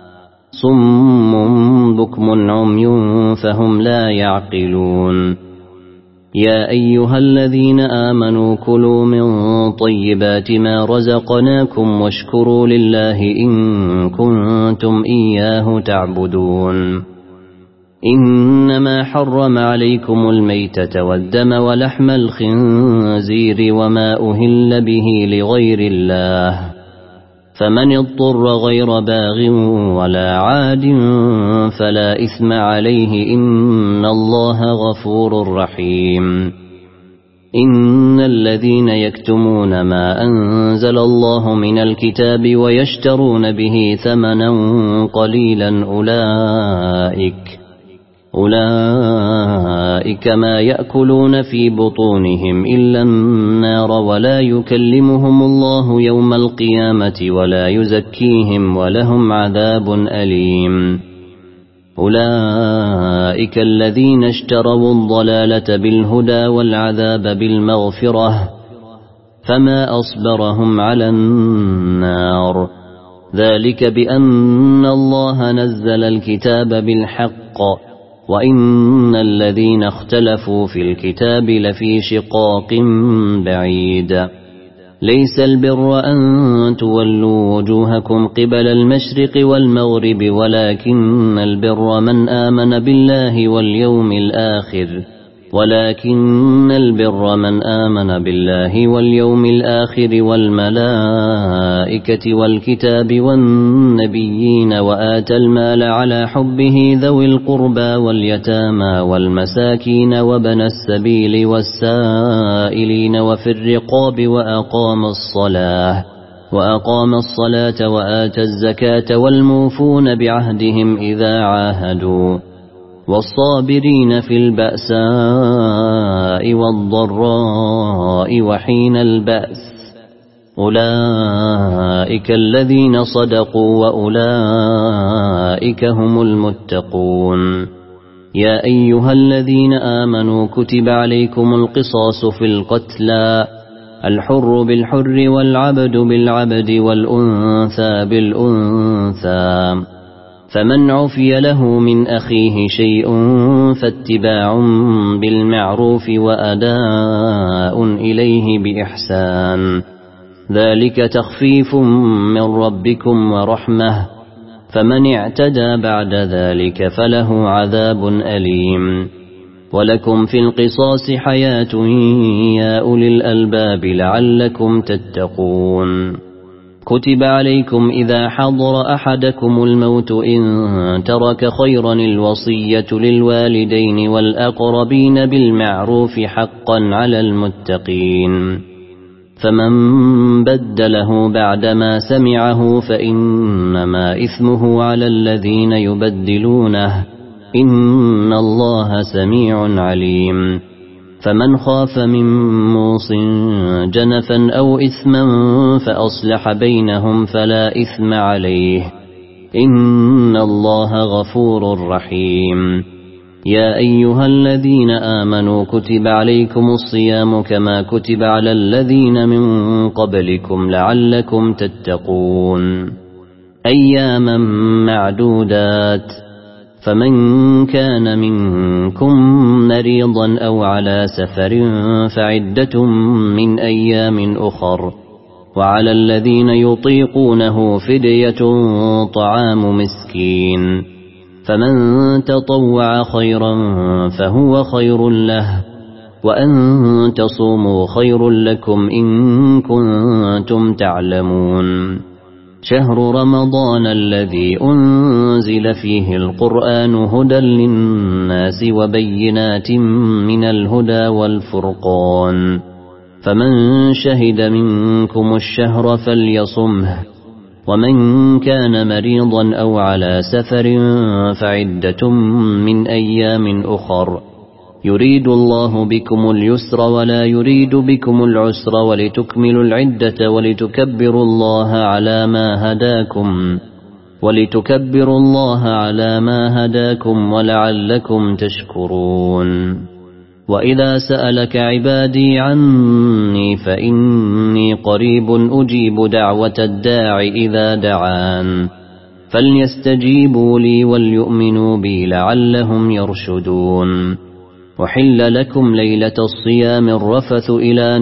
صم بكم عمي فهم لا يعقلون. يا أيها الذين آمنوا كلوا من طيبات ما رزقناكم واشكروا لله إن كنتم إياه تعبدون. إنما حرم عليكم الميتة والدم ولحم الخنزير وما أهل به لغير الله فمن اضطر غير باغ ولا عاد فلا إثم عليه إن الله غفور رحيم. إن الذين يكتمون ما أنزل الله من الكتاب ويشترون به ثمنا قليلا أولئك أولئك ما يأكلون في بطونهم إلا النار ولا يكلمهم الله يوم القيامة ولا يزكيهم ولهم عذاب أليم. أولئك الذين اشتروا الضلالة بالهدى والعذاب بالمغفرة فما أصبرهم على النار ذلك بأن الله نزل الكتاب بالحق وإن الذين اختلفوا في الكتاب لفي شقاق بعيد. ليس البر أن تولوا وجوهكم قبل المشرق والمغرب ولكن البر من آمن بالله واليوم الآخر ولكن البر من آمن بالله واليوم الآخر والملائكة والكتاب والنبيين وآتى المال على حبه ذوي القربى واليتامى والمساكين وابن السبيل والسائلين وفي الرقاب وأقام الصلاة وأقام الصلاة وآتى الزكاة والموفون بعهدهم إذا عاهدوا والصابرين في البأساء والضراء وحين البأس أولئك الذين صدقوا وأولئك هم المتقون. يا أيها الذين آمنوا كتب عليكم القصاص في القتلى الحر بالحر والعبد بالعبد والأنثى بالأنثى فمن عفي له من أخيه شيء فاتباع بالمعروف وأداء إليه بإحسان ذلك تخفيف من ربكم ورحمة فمن اعتدى بعد ذلك فله عذاب أليم. ولكم في القصاص حياة يا أولي الألباب لعلكم تتقون. كتب عليكم إذا حضر أحدكم الموت إن ترك خيرا الوصية للوالدين والأقربين بالمعروف حقا على المتقين. فمن بدله بعدما سمعه فإنما إثمه على الذين يبدلونه إن الله سميع عليم. فمن خاف من موص جنفا أو إثما فأصلح بينهم فلا إثم عليه إن الله غفور رحيم. يا أيها الذين آمنوا كتب عليكم الصيام كما كتب على الذين من قبلكم لعلكم تتقون. أياما معدودات فمن كان منكم مريضا أو على سفر فعدة من أيام أخر وعلى الذين يطيقونه فدية طعام مسكين فمن تطوع خيرا فهو خير له وأن تصوموا خير لكم إن كنتم تعلمون. شهر رمضان الذي أنزل فيه القرآن هدى للناس وبينات من الهدى والفرقان فمن شهد منكم الشهر فليصمه ومن كان مريضا أو على سفر فعدة من أيام أخر يريد الله بكم اليسر ولا يريد بكم العسر ولتكملوا العدة ولتكبروا الله على ما هداكم ولتكبروا الله على ما هداكم ولعلكم تشكرون. وإذا سألك عبادي عني فإني قريب أجيب دعوة الداع إذا دعان فليستجيبوا لي وليؤمنوا بي لعلهم يرشدون. وحل لكم ليلة الصيام الرفث إلى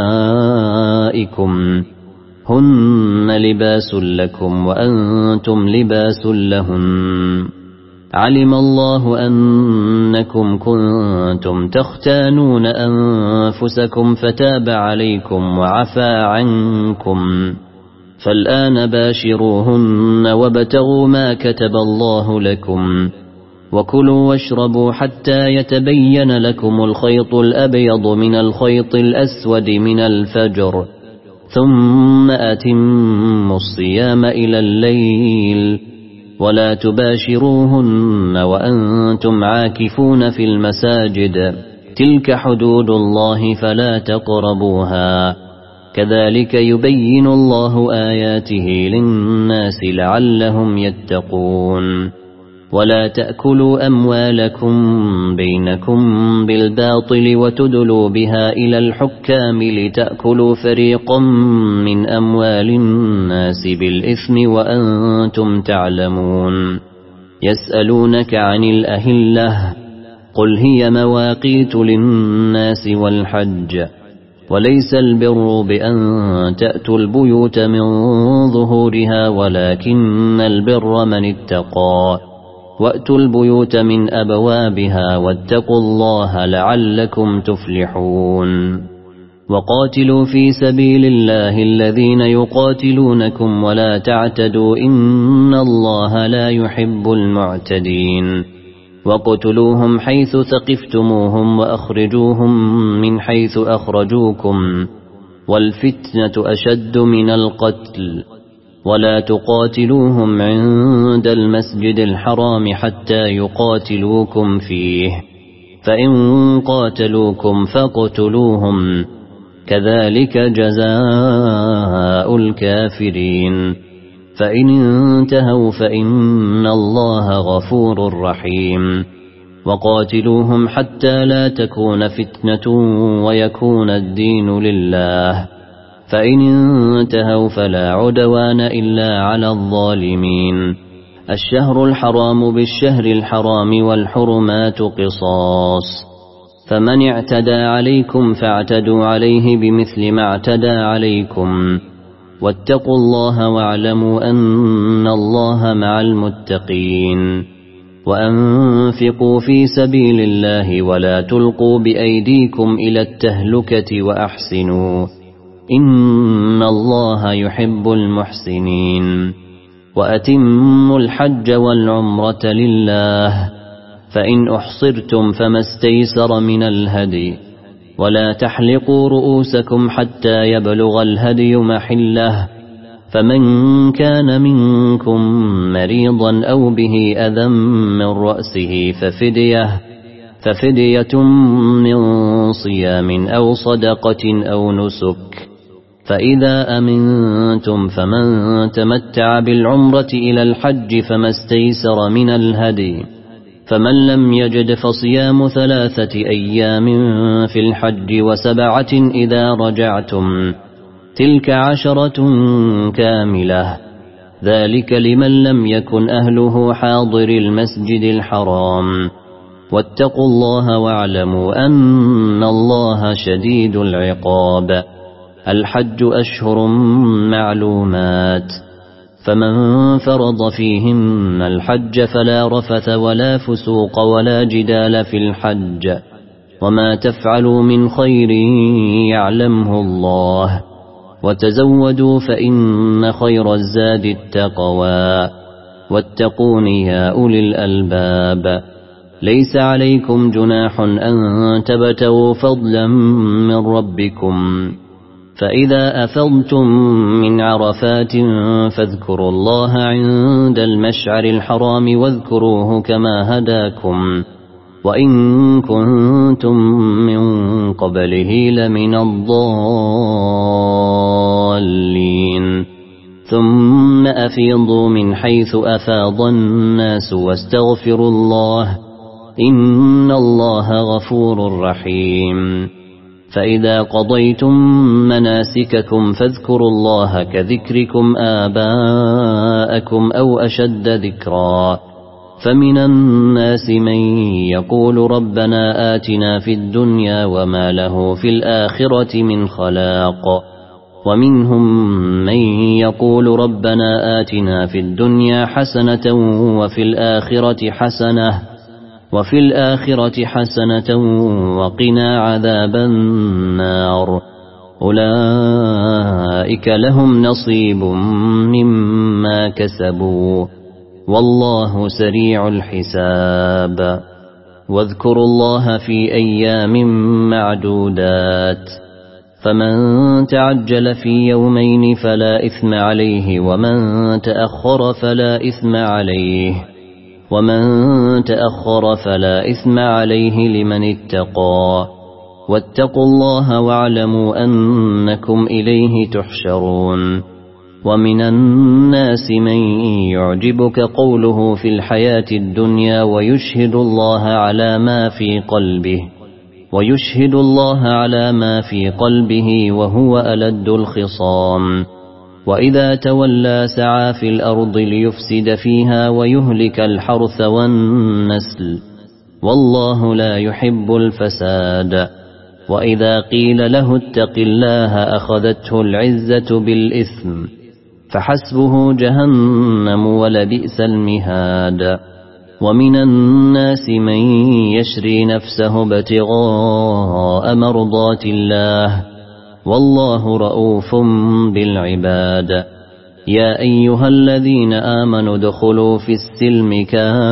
نسائكم هن لباس لكم وأنتم لباس لهن علم الله أنكم كنتم تختانون أنفسكم فتاب عليكم وعفى عنكم فالآن باشروهن وابتغوا ما كتب الله لكم وكلوا واشربوا حتى يتبين لكم الخيط الأبيض من الخيط الأسود من الفجر ثم أتموا الصيام إلى الليل ولا تباشروهن وأنتم عاكفون في المساجد تلك حدود الله فلا تقربوها كذلك يبين الله آياته للناس لعلهم يتقون. ولا تأكلوا أموالكم بينكم بالباطل وتدلوا بها إلى الحكام لتأكلوا فريقا من أموال الناس بالإثم وأنتم تعلمون. يسألونك عن الأهلة قل هي مواقيت للناس والحج وليس البر بأن تأتوا البيوت من ظهورها ولكن البر من اتقى وأتوا البيوت من أبوابها واتقوا الله لعلكم تفلحون. وقاتلوا في سبيل الله الذين يقاتلونكم ولا تعتدوا إن الله لا يحب المعتدين. وقتلوهم حيث ثقفتموهم وأخرجوهم من حيث أخرجوكم والفتنة أشد من القتل ولا تقاتلوهم عند المسجد الحرام حتى يقاتلوكم فيه فإن قاتلوكم فاقتلوهم كذلك جزاء الكافرين فإن انتهوا فإن الله غفور رحيم وقاتلوهم حتى لا تكون فتنة ويكون الدين لله فإن انتهوا فلا عدوان إلا على الظالمين الشهر الحرام بالشهر الحرام والحرمات قصاص فمن اعتدى عليكم فاعتدوا عليه بمثل ما اعتدى عليكم واتقوا الله واعلموا أن الله مع المتقين وأنفقوا في سبيل الله ولا تلقوا بأيديكم إلى التهلكة وأحسنوا إن الله يحب المحسنين وأتموا الحج والعمرة لله فإن أحصرتم فما استيسر من الهدي ولا تحلقوا رؤوسكم حتى يبلغ الهدي محله فمن كان منكم مريضا أو به أذى من رأسه ففدية ففدية من صيام أو صدقة أو نسك فإذا أمنتم فمن تمتع بالعمرة إلى الحج فما استيسر من الهدي فمن لم يجد فصيام ثلاثة أيام في الحج وسبعة إذا رجعتم تلك عشرة كاملة ذلك لمن لم يكن أهله حاضر المسجد الحرام واتقوا الله واعلموا أن الله شديد العقاب الحج أشهر معلومات فمن فرض فيهن الحج فلا رفث ولا فسوق ولا جدال في الحج وما تفعلوا من خير يعلمه الله وتزودوا فإن خير الزاد التقوى واتقون يا أولي الألباب ليس عليكم جناح أن تبتغوا فضلا من ربكم فإذا أفضتم من عرفات فاذكروا الله عند المشعر الحرام واذكروه كما هداكم وإن كنتم من قبله لمن الضالين ثم أفيضوا من حيث أفاض الناس واستغفروا الله إن الله غفور رحيم فإذا قضيتم مناسككم فاذكروا الله كذكركم آباءكم أو أشد ذكرا فمن الناس من يقول ربنا آتنا في الدنيا وما له في الآخرة من خلاق ومنهم من يقول ربنا آتنا في الدنيا حسنة وفي الآخرة حسنة وفي الآخرة حسنة وقنا عذاب النار أولئك لهم نصيب مما كسبوا والله سريع الحساب واذكروا الله في أيام معدودات فمن تعجل في يومين فلا إثم عليه ومن تأخر فلا إثم عليه ومن تأخر فلا إثم عليه لمن اتقى واتقوا الله واعلموا أنكم إليه تحشرون ومن الناس من يعجبك قوله في الحياة الدنيا ويشهد الله على ما في قلبه ويشهد الله على ما في قلبه وهو ألد الخصام وإذا تولى سعى في الأرض ليفسد فيها ويهلك الحرث والنسل والله لا يحب الفساد وإذا قيل له اتق الله أخذته العزة بالإثم فحسبه جهنم ولبئس المهاد ومن الناس من يشري نفسه ابتغاء مرضات الله والله رؤوف بالعباد يا أيها الذين آمنوا ادخلوا في السلم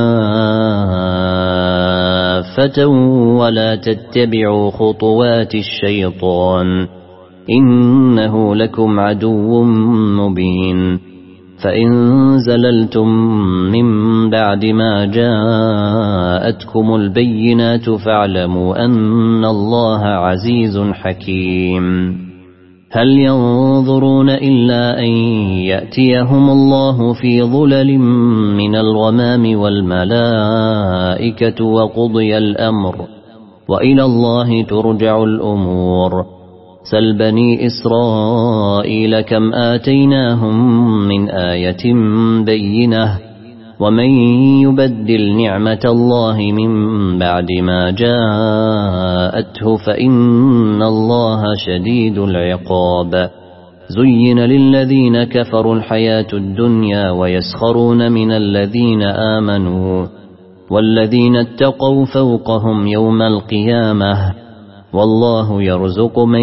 كافة ولا تتبعوا خطوات الشيطان إنه لكم عدو مبين فإن زللتم من بعد ما جاءتكم البينات فاعلموا أن الله عزيز حكيم هل ينظرون إلا أن يأتيهم الله في ظلل من الغمام والملائكة وقضي الأمر وإلى الله ترجع الأمور سل بني إسرائيل كم آتيناهم من آية بينة ومن يبدل نعمة الله من بعد ما جاءته فإن الله شديد العقاب زين للذين كفروا الحياة الدنيا ويسخرون من الذين آمنوا والذين اتقوا فوقهم يوم القيامة والله يرزق من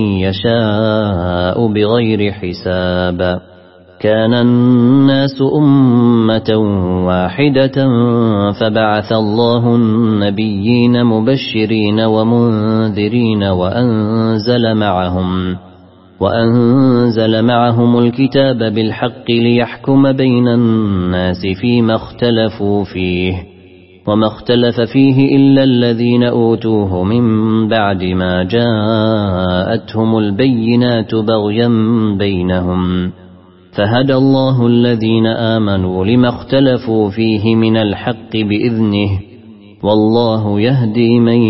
يشاء بغير حساب كان الناس أمة واحدة فبعث الله النبيين مبشرين ومنذرين وأنزل معهم وأنزل معهم الكتاب بالحق ليحكم بين الناس فيما اختلفوا فيه وما اختلف فيه إلا الذين أوتوه من بعد ما جاءتهم البينات بغيا بينهم فهدى الله الذين آمنوا لما اختلفوا فيه من الحق بإذنه والله يهدي من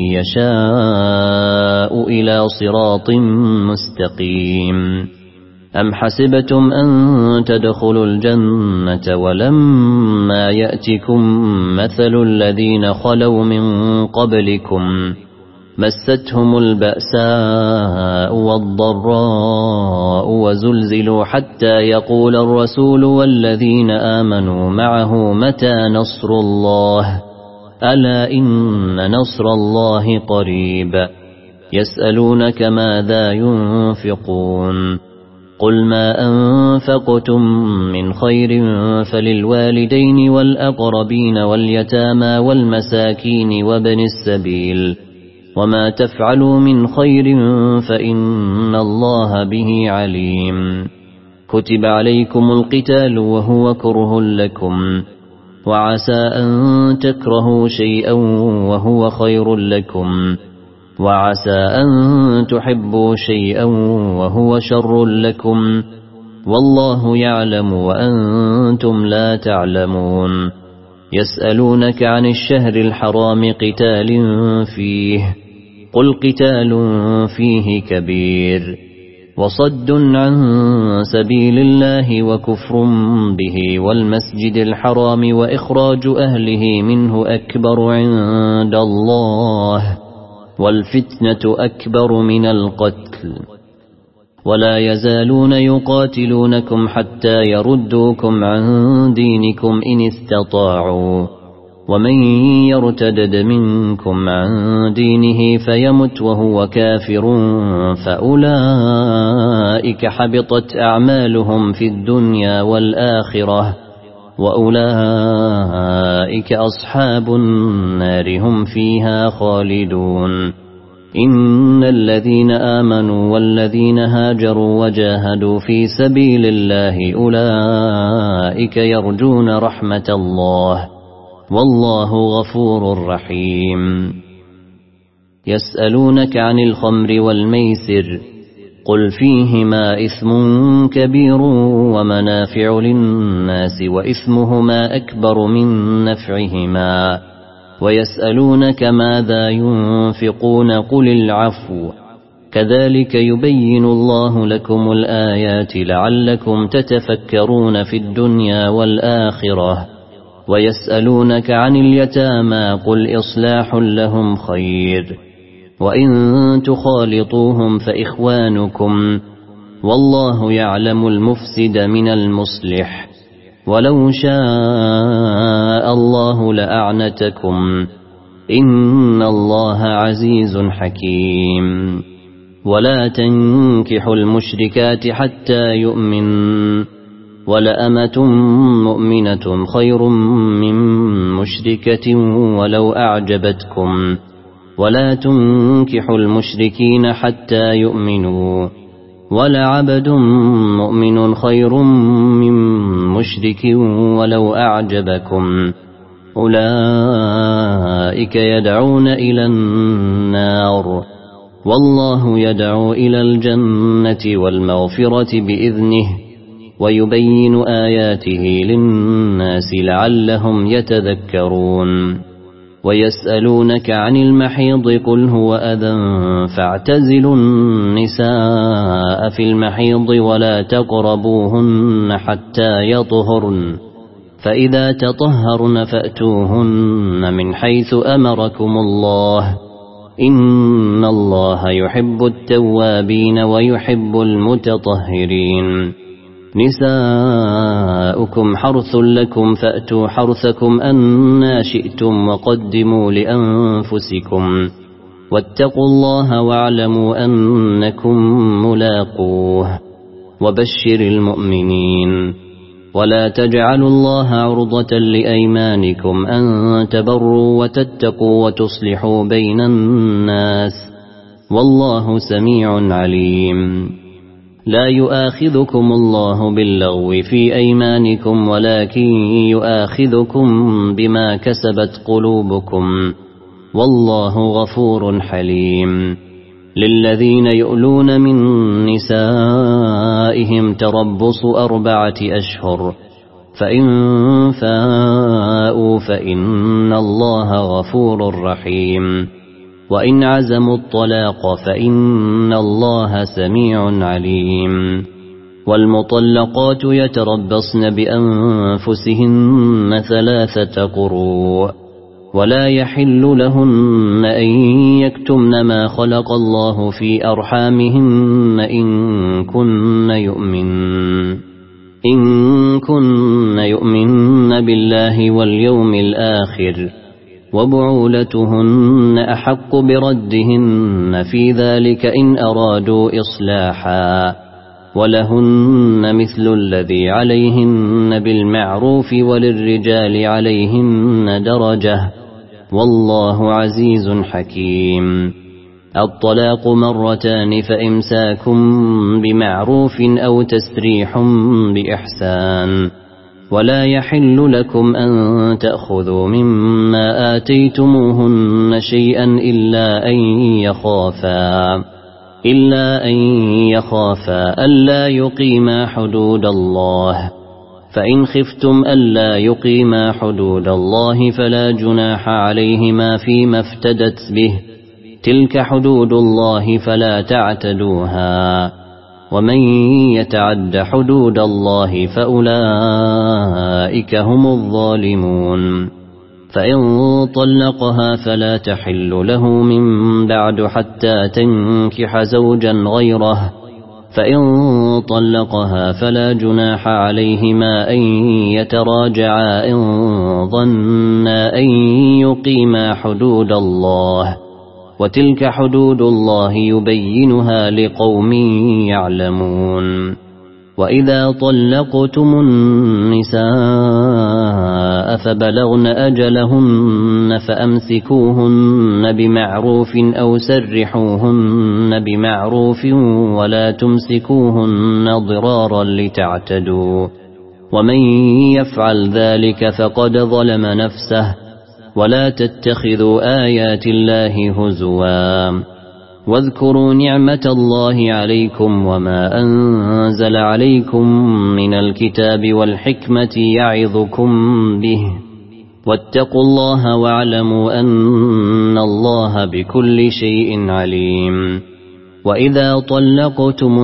يشاء إلى صراط مستقيم أم حسبتم أن تدخلوا الجنة ولما يأتكم مثل الذين خلوا من قبلكم مستهم البأساء والضراء وزلزلوا حتى يقول الرسول والذين آمنوا معه متى نصر الله ألا إن نصر الله قريب يسألونك ماذا ينفقون قل ما أنفقتم من خير فللوالدين والأقربين واليتامى والمساكين وابن السبيل وما تفعلوا من خير فإن الله به عليم كتب عليكم القتال وهو كره لكم وعسى أن تكرهوا شيئا وهو خير لكم وعسى أن تحبوا شيئا وهو شر لكم والله يعلم وأنتم لا تعلمون يسألونك عن الشهر الحرام قتال فيه قل قتال فيه كبير وصد عن سبيل الله وكفر به والمسجد الحرام وإخراج أهله منه أكبر عند الله والفتنة أكبر من القتل ولا يزالون يقاتلونكم حتى يردوكم عن دينكم إن استطاعوا ومن يرتدد منكم عن دينه فيمت وهو كافر فأولئك حبطت أعمالهم في الدنيا والآخرة وأولئك أصحاب النار هم فيها خالدون إن الذين آمنوا والذين هاجروا وجاهدوا في سبيل الله أولئك يرجون رحمة الله والله غفور رحيم يسألونك عن الخمر والميسر قل فيهما إثم كبير ومنافع للناس وإثمهما أكبر من نفعهما ويسألونك ماذا ينفقون قل العفو كذلك يبين الله لكم الآيات لعلكم تتفكرون في الدنيا والآخرة ويسألونك عن اليتامى قل إصلاح لهم خير وإن تخالطوهم فإخوانكم والله يعلم المفسد من المصلح ولو شاء الله لأعنتكم إن الله عزيز حكيم ولا تنكحوا المشركات حتى يؤمن ولأمة مؤمنة خير من مشركة ولو أعجبتكم ولا تنكحوا المشركين حتى يؤمنوا ولعبد مؤمن خير من مشرك ولو أعجبكم أولئك يدعون إلى النار والله يدعو إلى الجنة والمغفرة بإذنه ويبين آياته للناس لعلهم يتذكرون ويسألونك عن المحيض قل هو أذى فاعتزلوا النساء في المحيض ولا تقربوهن حتى يطهرن فإذا تطهرن فأتوهن من حيث أمركم الله إن الله يحب التوابين ويحب المتطهرين نساؤكم حرث لكم فأتوا حرثكم أنى شئتم وقدموا لأنفسكم واتقوا الله واعلموا أنكم ملاقوه وبشر المؤمنين ولا تجعلوا الله عرضة لأيمانكم أن تبروا وتتقوا وتصلحوا بين الناس والله سميع عليم لا يؤاخذكم الله باللغو في أيمانكم ولكن يؤاخذكم بما كسبت قلوبكم والله غفور حليم للذين يؤلون من نسائهم تربص أربعة أشهر فإن فاءوا فإن الله غفور رحيم وإن عزموا الطلاق فإن الله سميع عليم والمطلقات يتربصن بأنفسهن ثلاثة قروء ولا يحل لهن أن يكتمن ما خلق الله في أرحامهن إن كن يؤمن إن كن يؤمن بالله واليوم الآخر وبعولتهن أحق بردهن في ذلك إن أرادوا إصلاحا ولهن مثل الذي عليهن بالمعروف وللرجال عليهن درجة والله عزيز حكيم الطلاق مرتان فإمساك بمعروف أو تسريح بإحسان ولا يحل لكم أن تأخذوا مما آتيتموهن شيئا إلا أن يخافا إلا أن يخافا ألا يقيما حدود الله فإن خفتم ألا يقيما حدود الله فلا جناح عليهما فيما افتدت به تلك حدود الله فلا تعتدوها ومن يتعد حدود الله فأولئك هم الظالمون فإن طلقها فلا تحل له من بعد حتى تنكح زوجا غيره فإن طلقها فلا جناح عليهما أن يتراجعا إن ظنا أن يقيما حدود الله وتلك حدود الله يبينها لقوم يعلمون وإذا طلقتم النساء فبلغن أجلهن فأمسكوهن بمعروف أو سرحوهن بمعروف ولا تمسكوهن ضرارا لتعتدوا ومن يفعل ذلك فقد ظلم نفسه ولا تتخذوا آيات الله هزوا واذكروا نعمة الله عليكم وما أنزل عليكم من الكتاب والحكمة يعظكم به واتقوا الله واعلموا أن الله بكل شيء عليم وإذا طلقتم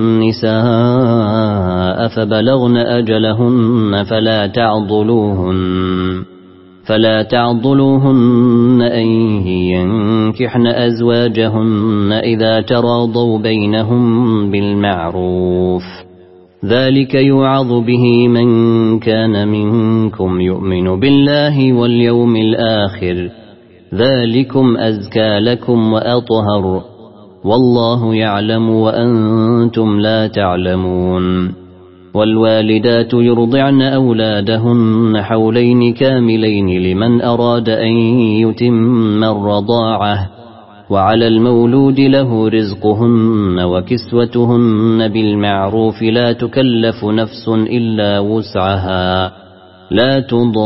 النساء فبلغن أجلهن فلا تعضلوهن فلا تعضلوهن أن ينكحن أزواجهن إذا تراضوا بينهم بالمعروف ذلك يوعظ به من كان منكم يؤمن بالله واليوم الآخر ذلكم أزكى لكم وأطهر والله يعلم وأنتم لا تعلمون والوالدات يرضعن أولادهن حولين كاملين لمن أراد أن يتم الرضاعة وعلى المولود له رزقهن وكسوتهن بالمعروف لا تكلف نفس إلا وسعها لا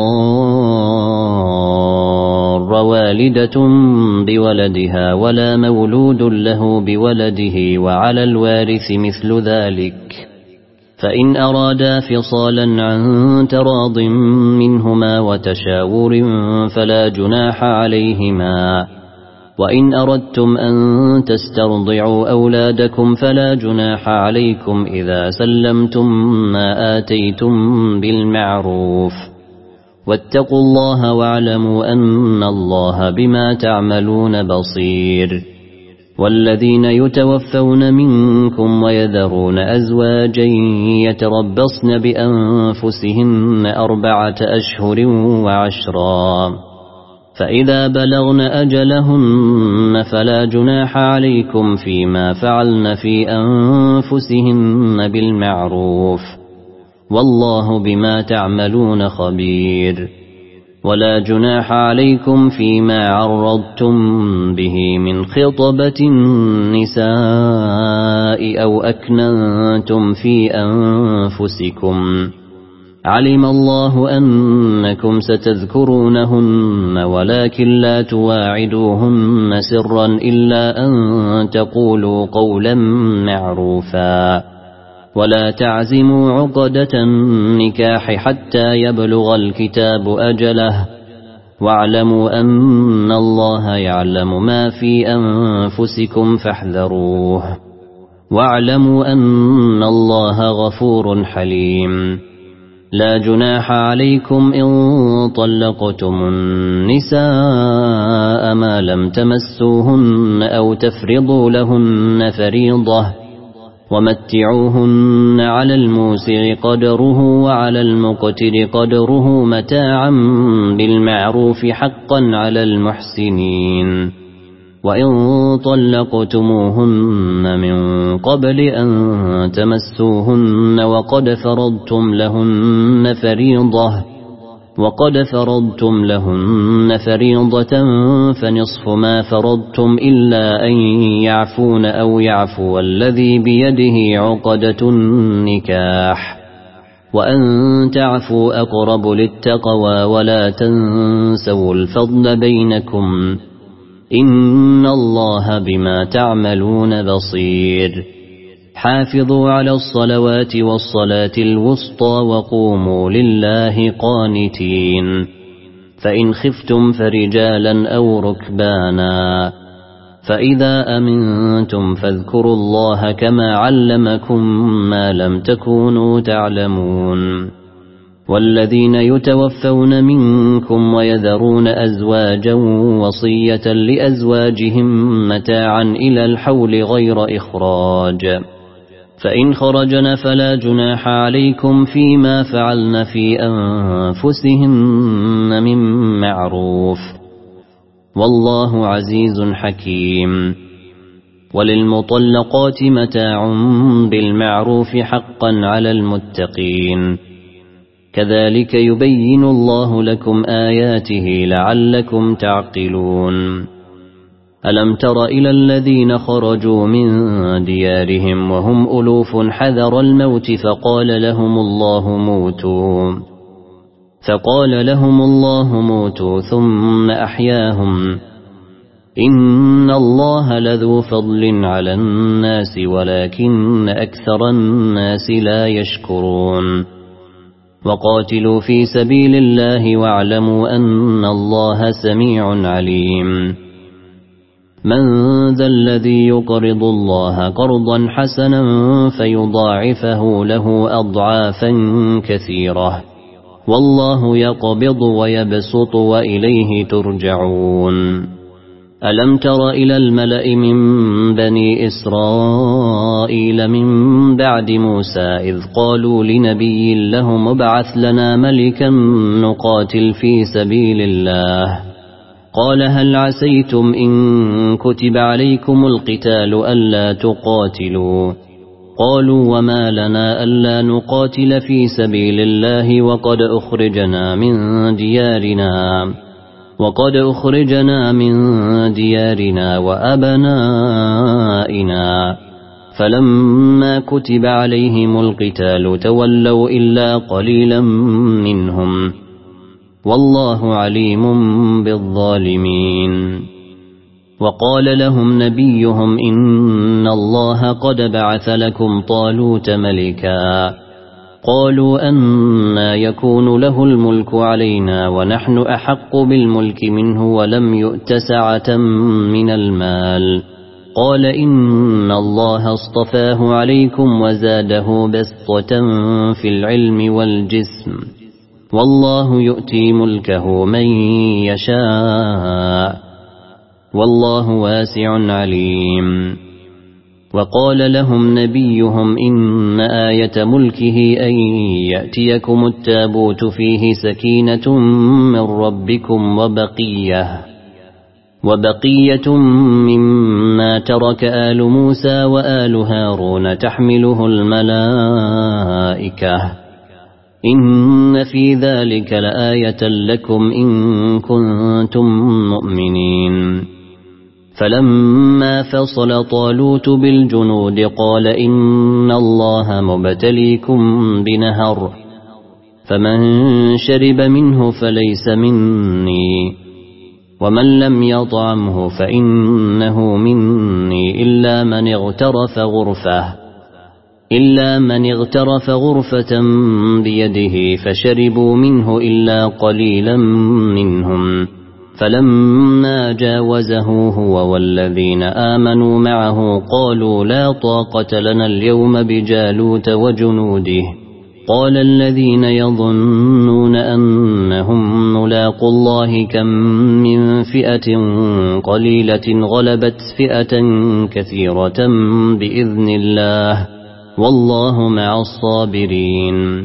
تضار والدة بولدها ولا مولود له بولده وعلى الوارث مثل ذلك فإن أرادا فصالا عن تراض منهما وتشاور فلا جناح عليهما وإن أردتم أن تسترضعوا أولادكم فلا جناح عليكم إذا سلمتم ما آتيتم بالمعروف واتقوا الله واعلموا أن الله بما تعملون بصير والذين يتوفون منكم ويذرون أزواجا يتربصن بأنفسهن أربعة أشهر وعشرا فإذا بلغن أجلهن فلا جناح عليكم فيما فعلن في أنفسهن بالمعروف والله بما تعملون خبير ولا جناح عليكم فيما عرضتم به من خطبة النساء أو أكننتم في أنفسكم علم الله أنكم ستذكرونهن ولكن لا تواعدوهن سرا إلا أن تقولوا قولا معروفا ولا تعزموا عقدة النكاح حتى يبلغ الكتاب أجله واعلموا أن الله يعلم ما في أنفسكم فاحذروه واعلموا أن الله غفور حليم لا جناح عليكم إن طلقتم النساء ما لم تمسوهن أو تفرضوا لهن فريضة ومتعوهن على الموسع قدره وعلى المقتر قدره متاعا بالمعروف حقا على المحسنين وإن طلقتموهن من قبل أن تمسوهن وقد فرضتم لهن فريضة وقد فرضتم لهن فريضة فنصف ما فرضتم إلا أن يعفون أو يعفو الذي بيده عقدة النكاح وأن تعفوا أقرب للتقوى ولا تنسوا الفضل بينكم إن الله بما تعملون بصير حافظوا على الصلوات والصلاة الوسطى وقوموا لله قانتين فإن خفتم فرجالا أو ركبانا فإذا أمنتم فاذكروا الله كما علمكم ما لم تكونوا تعلمون والذين يتوفون منكم ويذرون أزواجا وصية لأزواجهم متاعا إلى الحول غير إخراج فإن خرجن فلا جناح عليكم فيما فعلن في أنفسهن من معروف والله عزيز حكيم وللمطلقات متاع بالمعروف حقا على المتقين كذلك يبين الله لكم آياته لعلكم تعقلون ألم تر إلى الذين خرجوا من ديارهم وهم ألوف حذر الموت فقال لهم الله موتوا فقال لهم الله موتوا ثم أحياهم إن الله لذو فضل على الناس ولكن أكثر الناس لا يشكرون وقاتلوا في سبيل الله واعلموا أن الله سميع عليم من ذا الذي يقرض الله قرضا حسنا فيضاعفه له أضعافا كثيرة والله يقبض ويبسط وإليه ترجعون ألم تر إلى الملأ من بني إسرائيل من بعد موسى إذ قالوا لنبي لهم ابعث لنا ملكا نقاتل في سبيل الله قال هل عسيتم إن كتب عليكم القتال ألا تقاتلوا قالوا وما لنا ألا نقاتل في سبيل الله وقد أخرجنا من ديارنا وقد أخرجنا من ديارنا وأبنائنا فلما كتب عليهم القتال تولوا إلا قليلا منهم والله عليم بالظالمين. وقال لهم نبيهم إن الله قد بعث لكم طالوت ملكا قالوا أنى يكون له الملك علينا ونحن أحق بالملك منه ولم يؤت سعة من المال قال إن الله اصطفاه عليكم وزاده بسطة في العلم والجسم والله يؤتي ملكه من يشاء والله واسع عليم. وقال لهم نبيهم إن آية ملكه أن يأتيكم التابوت فيه سكينة من ربكم وبقية وبقية مما ترك آل موسى وآل هارون تحمله الملائكة إن في ذلك لآية لكم إن كنتم مؤمنين. فلما فصل طالوت بالجنود قال إن الله مبتليكم بنهر فمن شرب منه فليس مني ومن لم يطعمه فإنه مني إلا من اغترف غرفة إلا من اغترف غرفة بيده فشربوا منه إلا قليلا منهم. فلما جاوزه هو والذين آمنوا معه قالوا لا طاقة لنا اليوم بجالوت وجنوده قال الذين يظنون أنهم ملاقو الله كم من فئة قليلة غلبت فئة كثيرة بإذن الله والله مع الصابرين.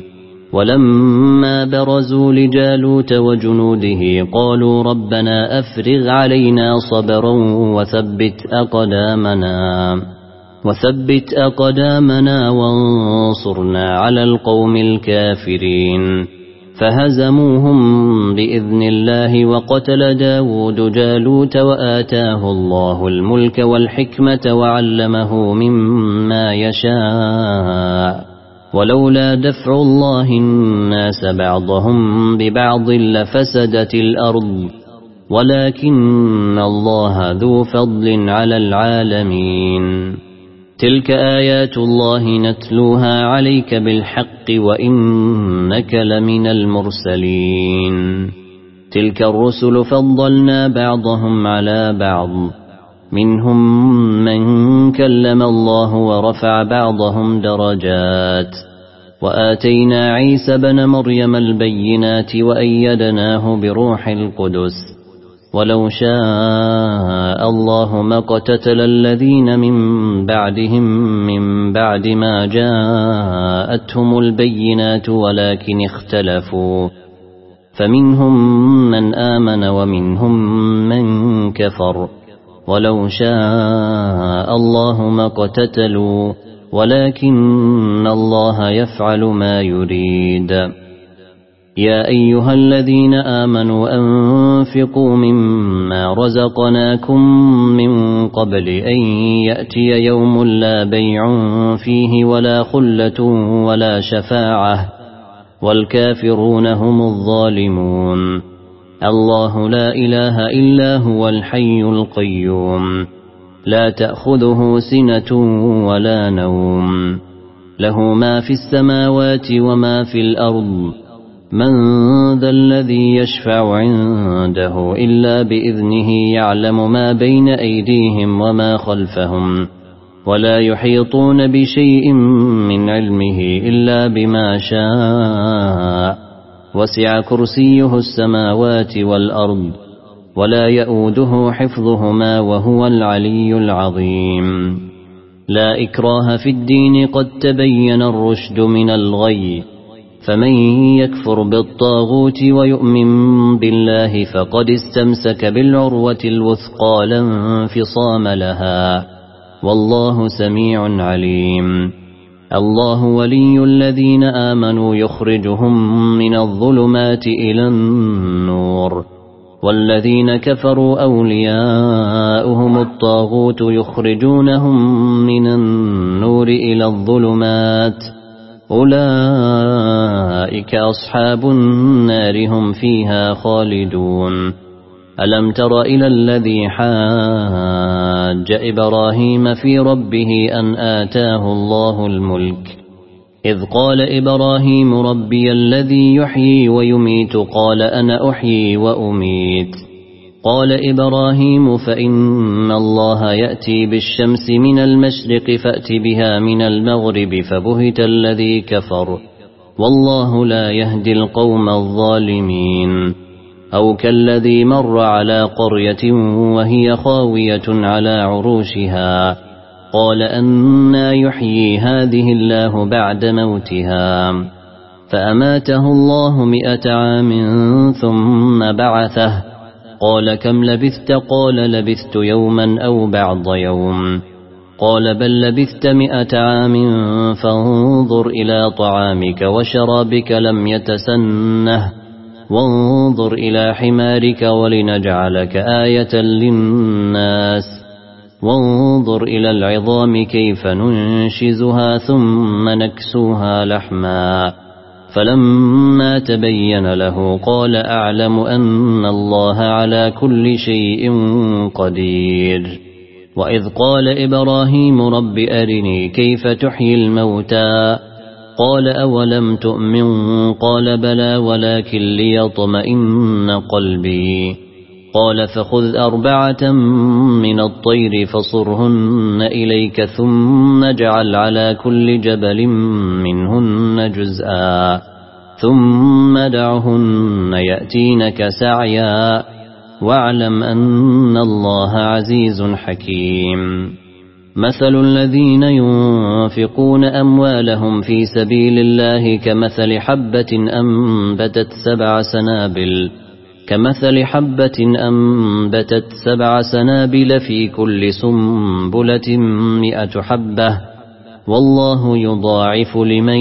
ولما برزوا لجالوت وجنوده قالوا ربنا أفرغ علينا صبرا وثبت أقدامنا وثبت أقدامنا وانصرنا على القوم الكافرين. فهزموهم بإذن الله وقتل داود جالوت وآتاه الله الملك والحكمة وعلمه مما يشاء ولولا دفع الله الناس بعضهم ببعض لفسدت الأرض ولكن الله ذو فضل على العالمين. تلك آيات الله نتلوها عليك بالحق وإنك لمن المرسلين. تلك الرسل فضلنا بعضهم على بعض منهم من كلم الله ورفع بعضهم درجات وآتينا عيسى بن مريم البينات وأيدناه بروح القدس ولو شاء الله ما اقتتل الذين من بعدهم من بعد ما جاءتهم البينات ولكن اختلفوا فمنهم من آمن ومنهم من كفر ولو شاء الله ما اقتتلوا ولكن الله يفعل ما يريد. يا أيها الذين آمنوا أنفقوا مما رزقناكم من قبل أن يأتي يوم لا بيع فيه ولا خلة ولا شفاعة والكافرون هم الظالمون. الله لا إله إلا هو الحي القيوم لا تأخذه سنة ولا نوم له ما في السماوات وما في الأرض من ذا الذي يشفع عنده إلا بإذنه يعلم ما بين أيديهم وما خلفهم ولا يحيطون بشيء من علمه إلا بما شاء وسع كرسيه السماوات والأرض ولا يؤوده حفظهما وهو العلي العظيم. لا إكراه في الدين قد تبين الرشد من الغي فمن يكفر بالطاغوت ويؤمن بالله فقد استمسك بالعروة الوثقى لا انفصام لها والله سميع عليم. الله ولي الذين آمنوا يخرجهم من الظلمات إلى النور والذين كفروا أولياؤهم الطاغوت يخرجونهم من النور إلى الظلمات أولئك أصحاب النار هم فيها خالدون ألم تر إلى الذي حاج إبراهيم في ربه أن آتاه الله الملك إذ قال إبراهيم ربي الذي يحيي ويميت قال أنا أحيي وأميت قال إبراهيم فإن الله يأتي بالشمس من المشرق فأت بها من المغرب فبهت الذي كفر والله لا يهدي القوم الظالمين أو كالذي مر على قرية وهي خاوية على عروشها قال أنى يحيي هذه الله بعد موتها فأماته الله مئة عام ثم بعثه قال كم لبثت قال لبثت يوما أو بعض يوم قال بل لبثت مئة عام فانظر إلى طعامك وشرابك لم يتسنه وانظر إلى حمارك ولنجعلك آية للناس وانظر إلى العظام كيف ننشزها ثم نكسوها لحما فلما تبين له قال أعلم أن الله على كل شيء قدير وإذ قال إبراهيم رب أرني كيف تحيي الموتى قال أولم تؤمن قال بلى ولكن ليطمئن قلبي قال فخذ أربعة من الطير فصرهن إليك ثم اجعل على كل جبل منهن جزءا ثم دعهن يأتينك سعيا واعلم أن الله عزيز حكيم مثل الذين ينفقون أموالهم في سبيل الله كمثل حبة أنبتت سبع سنابل كمثل حبة أنبتت سبع سنابل في كل سنبلة مئة حبة والله يضاعف لمن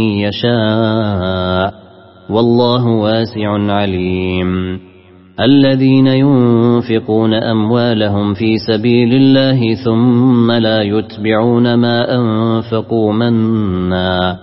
يشاء والله واسع عليم الذين ينفقون أموالهم في سبيل الله ثم لا يتبعون ما أنفقوا منا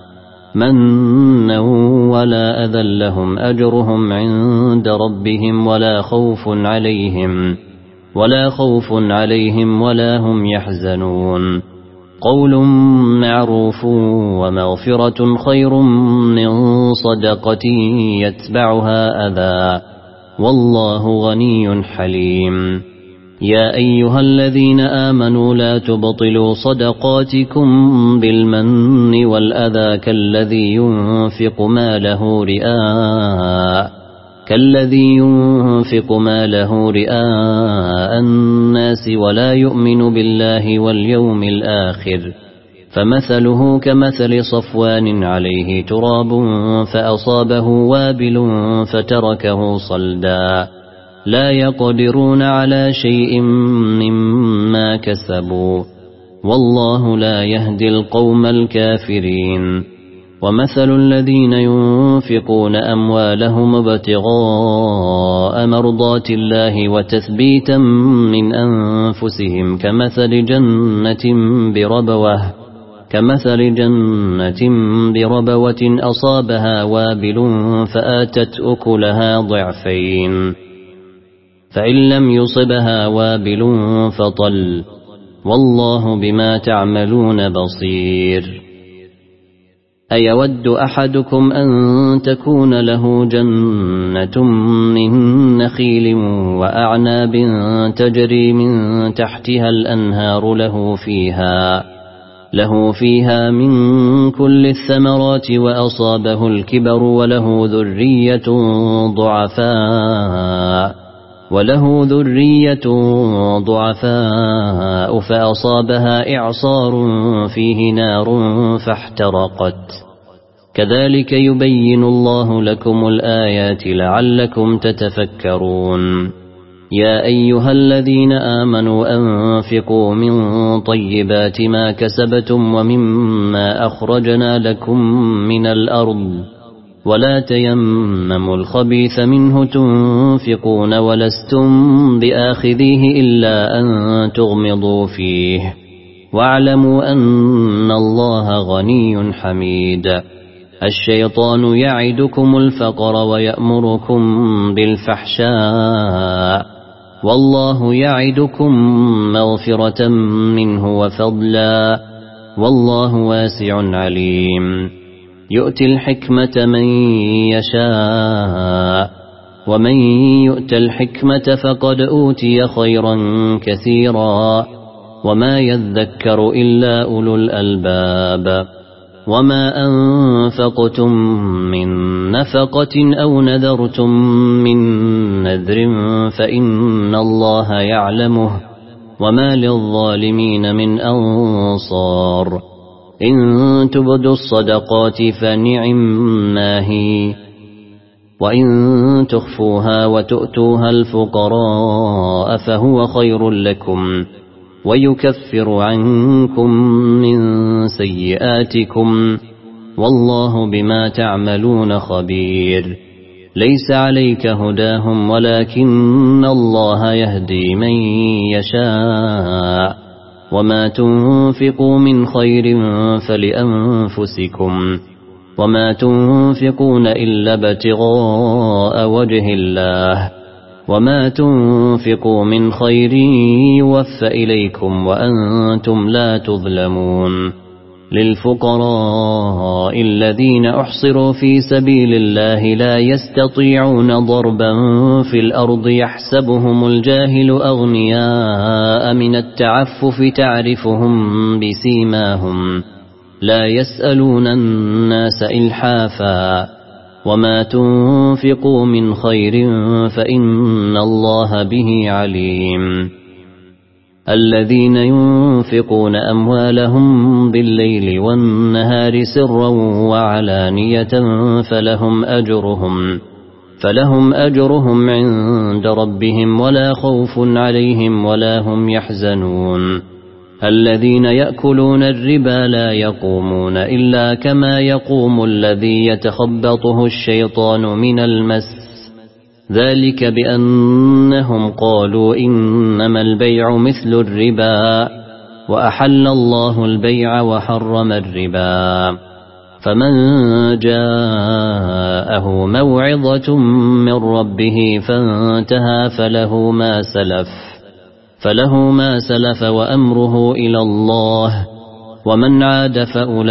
منا ولا أذى لهم أجرهم عند ربهم ولا خوف عليهم ولا خوف عليهم ولا هم يحزنون قول معروف ومغفرة خير من صدقة يتبعها أذى والله غني حليم يا أيها الذين آمنوا لا تبطلوا صدقاتكم بالمن والأذى كالذي ينفق ماله رئاء كالذي ينفق ماله رئاء الناس ولا يؤمن بالله واليوم الآخر فمثله كمثل صفوان عليه تراب فأصابه وابل فتركه صلدا لا يقدرون على شيء مما كسبوا والله لا يهدي القوم الكافرين ومثل الذين ينفقون أموالهم ابتغاء مرضات الله وتثبيتا من أنفسهم كمثل جنة بربوة كمثل جنة بربوة أصابها وابل فآتت أكلها ضعفين فإن لم يصبها وابل فطل والله بما تعملون بصير أيود أحدكم أن تكون له جنة من نخيل وأعناب تجري من تحتها الأنهار له فيها له فيها من كل الثمرات وأصابه الكبر وله ذرية ضعفاء وله ذرية ضعفاء فأصابها إعصار فيه نار فاحترقت كذلك يبين الله لكم الآيات لعلكم تتفكرون يا أيها الذين آمنوا أنفقوا من طيبات ما كسبتم ومما أخرجنا لكم من الأرض ولا تيمموا الخبيث منه تنفقون ولستم بآخذيه إلا أن تغمضوا فيه واعلموا أن الله غني حميد. الشيطان يعدكم الفقر ويأمركم بالفحشاء والله يعدكم مغفرة منه وفضلا والله واسع عليم. يؤتي الحكمة من يشاء ومن يؤت الحكمة فقد أوتي خيرا كثيرا وما يذكر إلا أولو الألباب. وما أنفقتم من نفقة أو نذرتم من نذر فإن الله يعلمه وما للظالمين من أنصار. إن تبدوا الصدقات فنعما هي وإن تخفوها وتؤتوها الفقراء فهو خير لكم ويكفر عنكم من سيئاتكم والله بما تعملون خبير. ليس عليك هداهم ولكن الله يهدي من يشاء وما تنفقوا من خير فلأنفسكم وما تنفقون إلا ابتغاء وجه الله وما تنفقوا من خير يوفى إليكم وأنتم لا تظلمون. للفقراء الذين أحصروا في سبيل الله لا يستطيعون ضربا في الأرض يحسبهم الجاهل أغنياء من التعفف تعرفهم بسيماهم لا يسألون الناس إلحافا وما تنفقوا من خير فإن الله به عليم. الذين ينفقون أموالهم بالليل والنهار سرا وعلانية فلهم أجرهم فلهم أجرهم عند ربهم ولا خوف عليهم ولا هم يحزنون. الذين يأكلون الربا لا يقومون إلا كما يقوم الذي يتخبطه الشيطان من المس ذلك بأنهم قالوا إنما البيع مثل الربا وأحل الله البيع وحرم الربا. فمن جاءه موعظة من ربه فانتهى فله ما سلف فله ما سلف وأمره إلى الله ومن عاد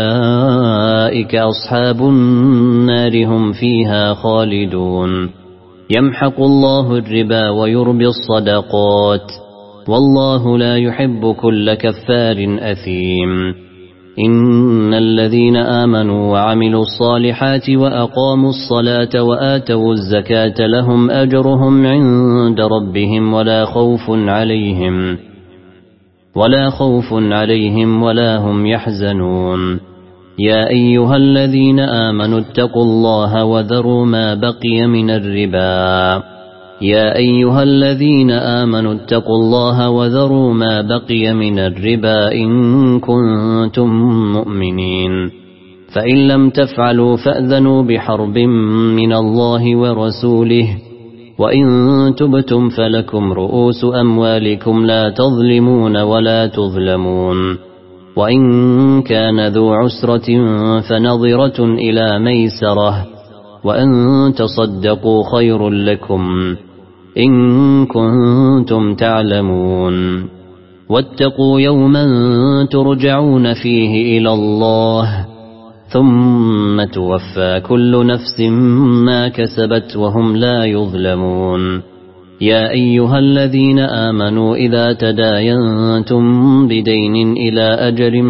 فأولئك أصحاب النار هم فيها خالدون. يمحق الله الربا ويربي الصدقات والله لا يحب كل كفار أثيم. إن الذين آمنوا وعملوا الصالحات وأقاموا الصلاة وآتوا الزكاة لهم أجرهم عند ربهم ولا خوف عليهم ولا خوف عليهم ولا هم يحزنون. يا أيها الذين آمنوا اتقوا الله وذروا ما بقي من الربا يا أيها الذين آمنوا اتقوا الله وذروا ما بقي من الربا إن كنتم مؤمنين. فإن لم تفعلوا فأذنوا بحرب من الله ورسوله وإن تبتم فلكم رؤوس أموالكم لا تظلمون ولا تظلمون. وإن كان ذو عسرة فنظرة إلى ميسرة وأن تصدقوا خير لكم إن كنتم تعلمون. واتقوا يوما ترجعون فيه إلى الله ثم توفى كل نفس ما كسبت وهم لا يظلمون. يا أيها الذين آمنوا إذا تداينتم بدين إلى أجل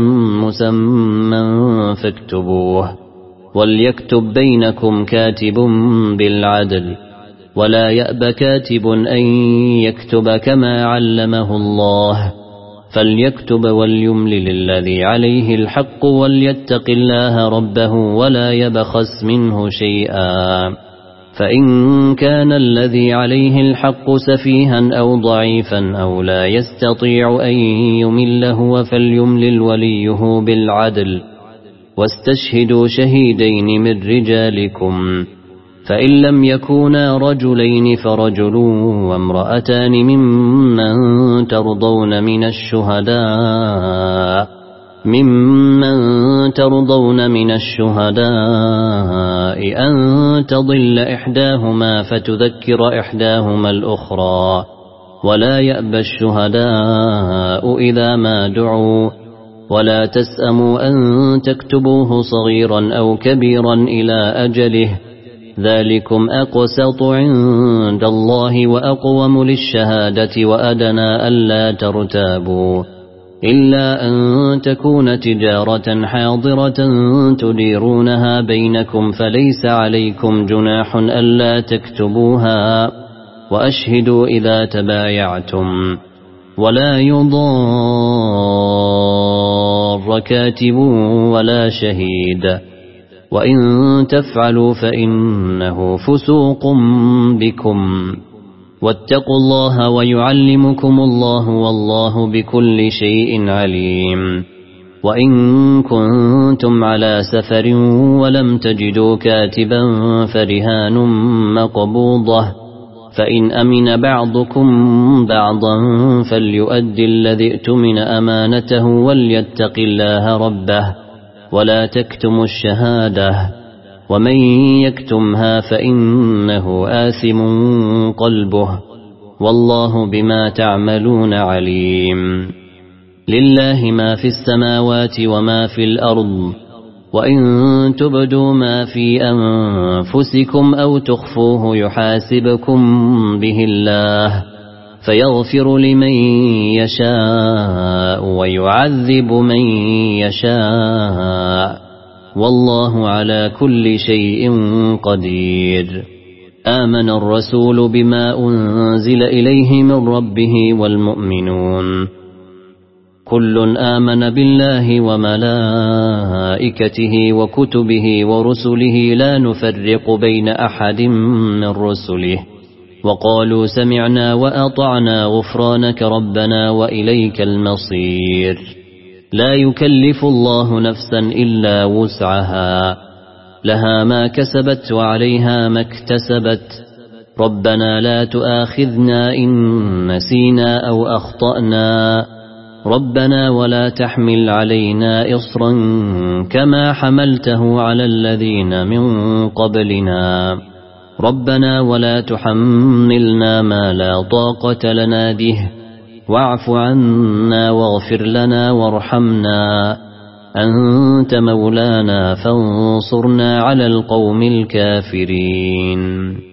مسمى فاكتبوه وليكتب بينكم كاتب بالعدل ولا يأب كاتب أن يكتب كما علمه الله فليكتب وليملل الذي عليه الحق وليتق الله ربه ولا يبخس منه شيئا. فإن كان الذي عليه الحق سفيها أو ضعيفا أو لا يستطيع أن يمل هو فليملل وليه بالعدل واستشهدوا شهيدين من رجالكم، فإن لم يكونا رجلين فرجل وامرأتان ممن ترضون من الشهداء ممن ترضون من الشهداء أن تضل إحداهما فتذكر إحداهما الأخرى، ولا يأبى الشهداء إذا ما دعوا، ولا تسأموا أن تكتبوه صغيرا أو كبيرا إلى أجله، ذلكم أقسط عند الله وأقوم للشهادة وأدنى ألا ترتابوا، إلا أن تكون تجارة حاضرة تديرونها بينكم فليس عليكم جناح ألا تكتبوها، وأشهدوا إذا تبايعتم، ولا يضار كاتب ولا شهيد، وإن تفعلوا فإنه فسوق بكم، واتقوا الله ويعلمكم الله والله بكل شيء عليم. وإن كنتم على سفر ولم تجدوا كاتبا فرهان مقبوضة، فإن أمن بعضكم بعضا فليؤدي الذي ائتمن أمانته وليتق الله ربه ولا تكتموا الشهادة، ومن يكتمها فإنه آثم قلبه، والله بما تعملون عليم. لله ما في السماوات وما في الأرض، وإن تبدوا ما في أنفسكم أو تخفوه يحاسبكم به الله، فيغفر لمن يشاء ويعذب من يشاء، والله على كل شيء قدير. آمن الرسول بما أنزل إليه من ربه والمؤمنون كل آمن بالله وملائكته وكتبه ورسله لا نفرق بين أحد من رسله، وقالوا سمعنا وأطعنا غفرانك ربنا وإليك المصير. لا يكلف الله نفسا إلا وسعها، لها ما كسبت وعليها ما اكتسبت، ربنا لا تؤاخذنا إن نسينا أو أخطأنا، ربنا ولا تحمل علينا إصرا كما حملته على الذين من قبلنا، ربنا ولا تحملنا ما لا طاقة لنا به، واعف عنا واغفر لنا وارحمنا، أنت مولانا فانصرنا على القوم الكافرين.